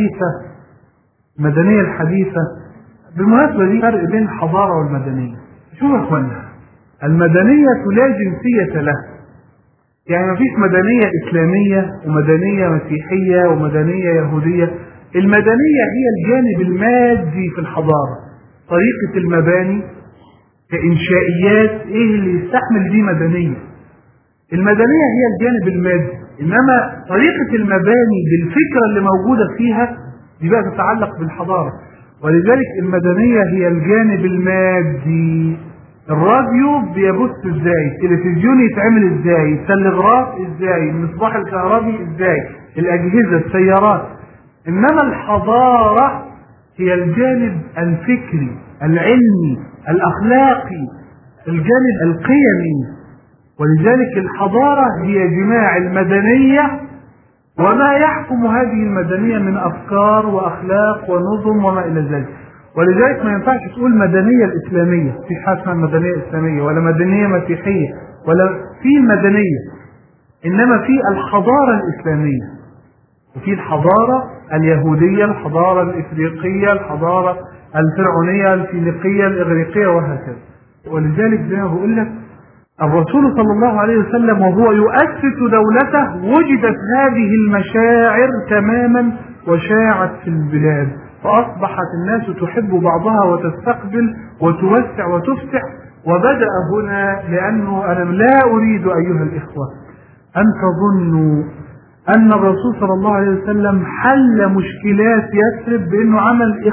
الحديثة بالمناسبة دي فرق بين الحضارة والمدنية. شوفوا يا اخوانا، المدنية لا جنسية لها، يعني ما فيش مدنية إسلامية ومدنية مسيحية ومدنية يهودية. المدنية هي الجانب المادي في الحضارة، طريقة المباني كإنشائيات، إيه اللي يستحمل دي مدنية. المدنية هي الجانب المادي، إنما طريقة المباني بالفكرة اللي موجودة فيها دي بقى تتعلق بالحضارة. ولذلك المدنية هي الجانب المادي. الراديو بيبث ازاي، التلفزيون يتعمل ازاي، التلغراف ازاي، المصباح الكهربي ازاي، الأجهزة، السيارات. إنما الحضارة هي الجانب الفكري العلمي الأخلاقي، الجانب القيمي. ولذلك الحضارة هي جماع المدنية وما يحكم هذه المدنية من أفكار وأخلاق ونظم وما إلى ذلك. ولذلك ما ينفعش تقول مدنية الإسلامية، في حاجة اسمها مدنية إسلامية ولا مدنية مسيحية ولا في مدنية، إنما في الحضارة الإسلامية وفي الحضارة اليهودية، الحضارة الإفريقية، الحضارة الفرعونية، الفينيقية، الإغريقية وهكذا. ولذلك زي ما بقول لك الرسول صلى الله عليه وسلم وهو يؤسس دولته وجدت هذه المشاعر تماما وشاعت في البلاد، فأصبحت الناس تحب بعضها وتستقبل وتوسع وتفتح. وبدأ هنا، لأنه أنا لا أريد أيها الإخوة أن تظنوا أن الرسول صلى الله عليه وسلم حل مشكلات يثرب بأنه عمل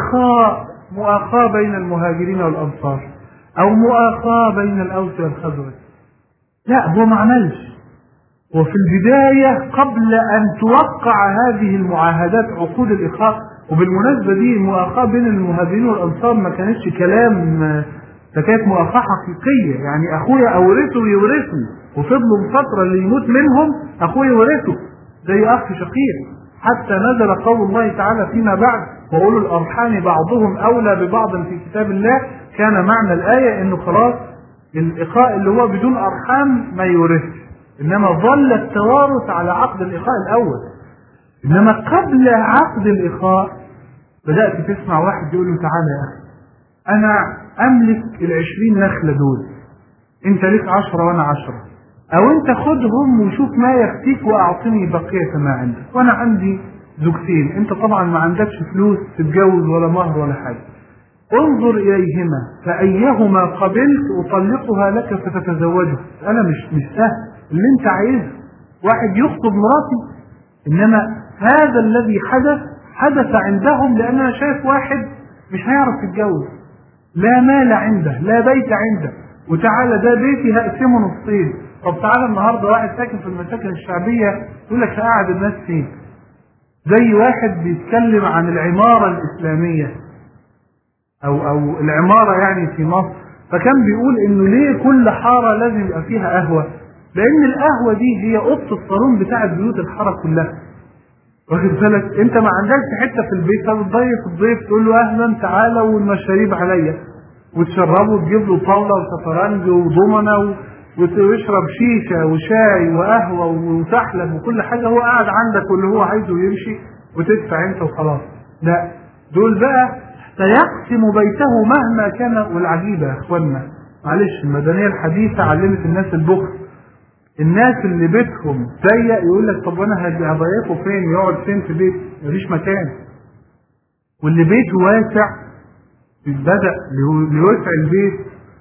مؤاخاة بين المهاجرين والأنصار أو مؤاخاة بين الأوس والخزرج. لا، هو ما عملش. وفي البداية قبل أن توقع هذه المعاهدات عقود الإخاء، وبالمناسبة دي المؤاخاة بين المهاجرين والأنصار ما كانتش كلام، ده كانت مؤاخاة حقيقية. يعني أخويا أورثه ويورثني، وفضلوا فترة اللي يموت منهم أخويا يورثه زي أخ شقيق، حتى نزل قول الله تعالى فيما بعد وأولو الأرحام بعضهم أولى ببعض في كتاب الله. كان معنى الآية إنه خلاص الإخاء اللي هو بدون أرحام ما يورثش، إنما ظل التوارث على عقد الإخاء الأول. إنما قبل عقد الإخاء بدأت تسمع واحد يقول له تعالى يا أخي أنا أملك 20 نخلة دول، أنت ليك 10 وأنا 10، أو أنت خدهم وشوف ما يكفيك وأعطني بقية ما عندك، وأنا عندي زوجتين، أنت طبعا ما عندكش فلوس تتجوز ولا مهر ولا حاجة، انظر إليهما فأيهما قبلت أطلقها لك فتتزوجه. أنا مش سهل اللي أنت عايزه واحد يخطب مراتي، إنما هذا الذي حدث عندهم لأن أنا شايف واحد مش هيعرف يتجوز، لا مال عنده لا بيت عنده، وتعالى ده بيتي هقسمه نصين. طب تعالى النهارده واحد ساكن في المساكن الشعبية يقول لك هقعد الناس فين؟ زي واحد بيتكلم عن العمارة الإسلامية أو العمارة يعني في مصر، فكان بيقول إنه ليه كل حارة لازم يبقى فيها قهوة؟ لأن القهوة دي هي أوضة الصالون بتاعت بيوت الحارة كلها. واخد بالك؟ أنت ما عندكش حتة في البيت، فبتضيف الضيف تقول له أهلا تعالى والمشاريب عليا، وتشربه وتجيب له طاولة وشطرنج وضمنة وتشرب شيشة وشاي وقهوة وسحلب وكل حاجة، هو قاعد عندك واللي هو عايزه يمشي وتدفع أنت وخلاص. لا، دول بقى سيقسم بيته مهما كان. والعجيبة يا إخوانا، معلش المدنية الحديثة علمت الناس البخل. الناس اللي بيتهم ضيق يقول لك طب وانا هضيفه فين؟ يقعد فين في بيت؟ مفيش مكان. واللي بيته واسع بدأ لوسع البيت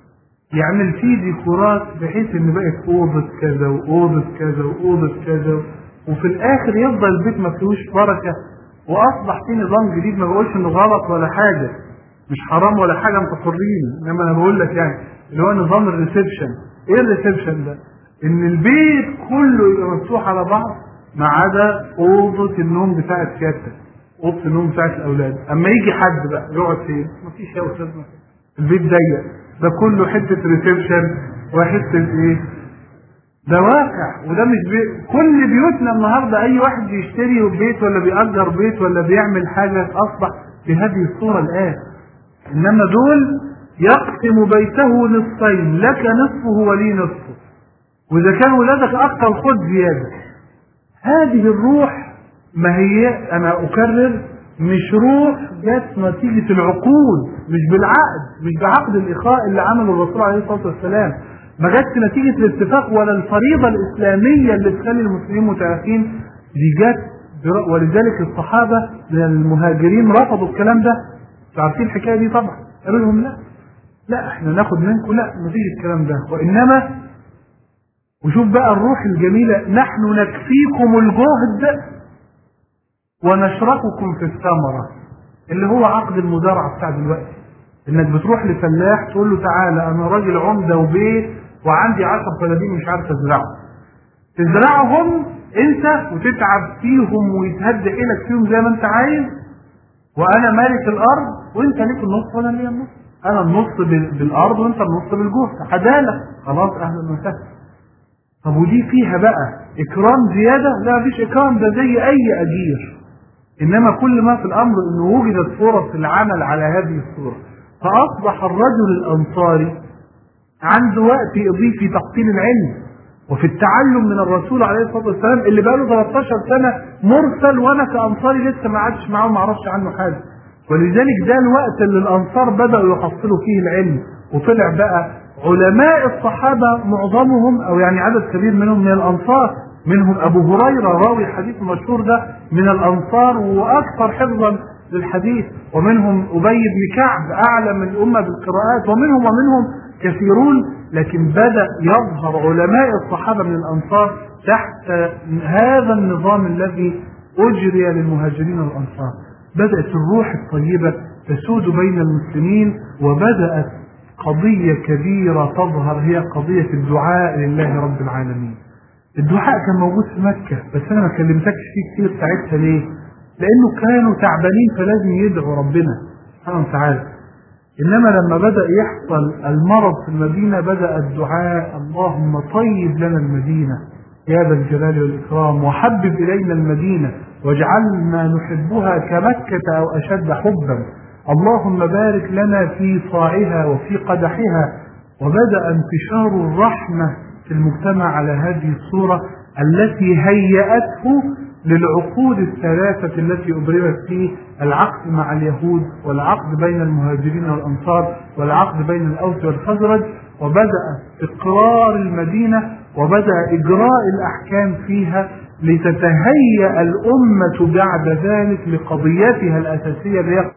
يعمل فيه ديكورات بحيث ان بقت اوضه كذا واوضه كذا واوضه كذا، وفي الاخر يفضل البيت ما فيهوش بركه، واصبح فيه نظام جديد. ما بقولش انه غلط ولا حاجه، مش حرام ولا حاجه، انتوا حرين، انما انا بقول لك يعني اللي هو نظام الريسبشن. ايه الريسبشن ده؟ ان البيت كله يبقى مفتوح على بعض ما عدا اوضه النوم بتاعت سيادتك، اوضه النوم بتاعت الاولاد. اما يجي حد بقى يقعد فين؟ مفيش يا استاذ، البيت ضيق، ده كله حته ريسبشن وحته ايه؟ ده واقع. وده مش كل بيوتنا النهارده اي واحد بيشتري بيت ولا بيأجر بيت ولا بيعمل حاجه اصبح بهذه الصوره الان. انما دول يقسم بيته نصفين، لك نصفه ولي نصفه، واذا كان ولادك اكتر خد زياده. هذه الروح، ما هي انا اكرر مش روح جت نتيجه العقود، مش بالعقد، مش بعقد الاخاء اللي عمله الرسول عليه الصلاه والسلام، ما جاتش نتيجه الاتفاق ولا الفريضه الاسلاميه اللي تخلي المسلمين متآخين، دي جت ولذلك الصحابه من المهاجرين رفضوا الكلام ده. عارفين الحكايه دي طبعا، قالوا لهم لا احنا ناخد منكم، لا مفيش الكلام ده، وانما وشوف بقى الروح الجميله، نحن نكفيكم الجهد ونشرككم في الثمره، اللي هو عقد المزارعه بتاع دلوقتي. انك بتروح لفلاح تقول له تعالى انا راجل عمده وبيت وعندي 10 فلاحين مش عارف تزرعهم انت وتتعب فيهم ويتهد حيلك فيهم زي ما انت عايز، وانا مالك الارض وانت ليك النص وانا ليا النص، انا النص بالارض وانت النص بالجهد، عداله، خلاص اهلا وسهلا. طب ودي فيها بقى اكرام زياده؟ لا مفيش اكرام، ده زي اي اجير. انما كل ما في الامر انه وجدت فرص العمل على هذه الصوره، فاصبح الرجل الانصاري عنده وقت يقضيه في تحصيل العلم وفي التعلم من الرسول عليه الصلاه والسلام اللي بقى له 13 سنه مرسل، وانا كانصاري لسه ما قعدتش معاه وما اعرفش عنه حاجه. ولذلك ده الوقت اللي الانصار بداوا يحصلوا فيه العلم، وطلع بقى علماء الصحابه معظمهم او يعني عدد كبير منهم من الانصار، منهم ابو هريره راوي الحديث المشهور ده من الانصار واكثر حفظا للحديث، ومنهم ابي بن كعب اعلم الامه بالقراءات، ومنهم كثيرون. لكن بدا يظهر علماء الصحابه من الانصار تحت هذا النظام الذي اجري للمهاجرين والانصار. بدات الروح الطيبه تسود بين المسلمين، وبدات قضيه كبيره تظهر، هي قضيه الدعاء لله رب العالمين. الدعاء كان موجود في مكة، بس أنا ما كلمتكش فيه كتير ساعتها. ليه؟ لأنه كانوا تعبانين فلازم يدعوا ربنا سبحانه وتعالى. إنما لما بدأ يحصل المرض في المدينة بدأ الدعاء: اللهم طيب لنا المدينة يا ذا الجلال والإكرام، وحبب إلينا المدينة واجعلنا نحبها كمكة أو أشد حبا، اللهم بارك لنا في صاعها وفي قدحها. وبدأ انتشار الرحمة في المجتمع على هذه الصورة، التي هيأته للعقود الثلاثة التي أبرمت فيه العقد مع اليهود، والعقد بين المهاجرين والأنصار، والعقد بين الأوس والخزرج، وبدأ إقرار المدينة وبدأ إجراء الأحكام فيها لتتهيأ الأمة بعد ذلك لقضيتها الأساسية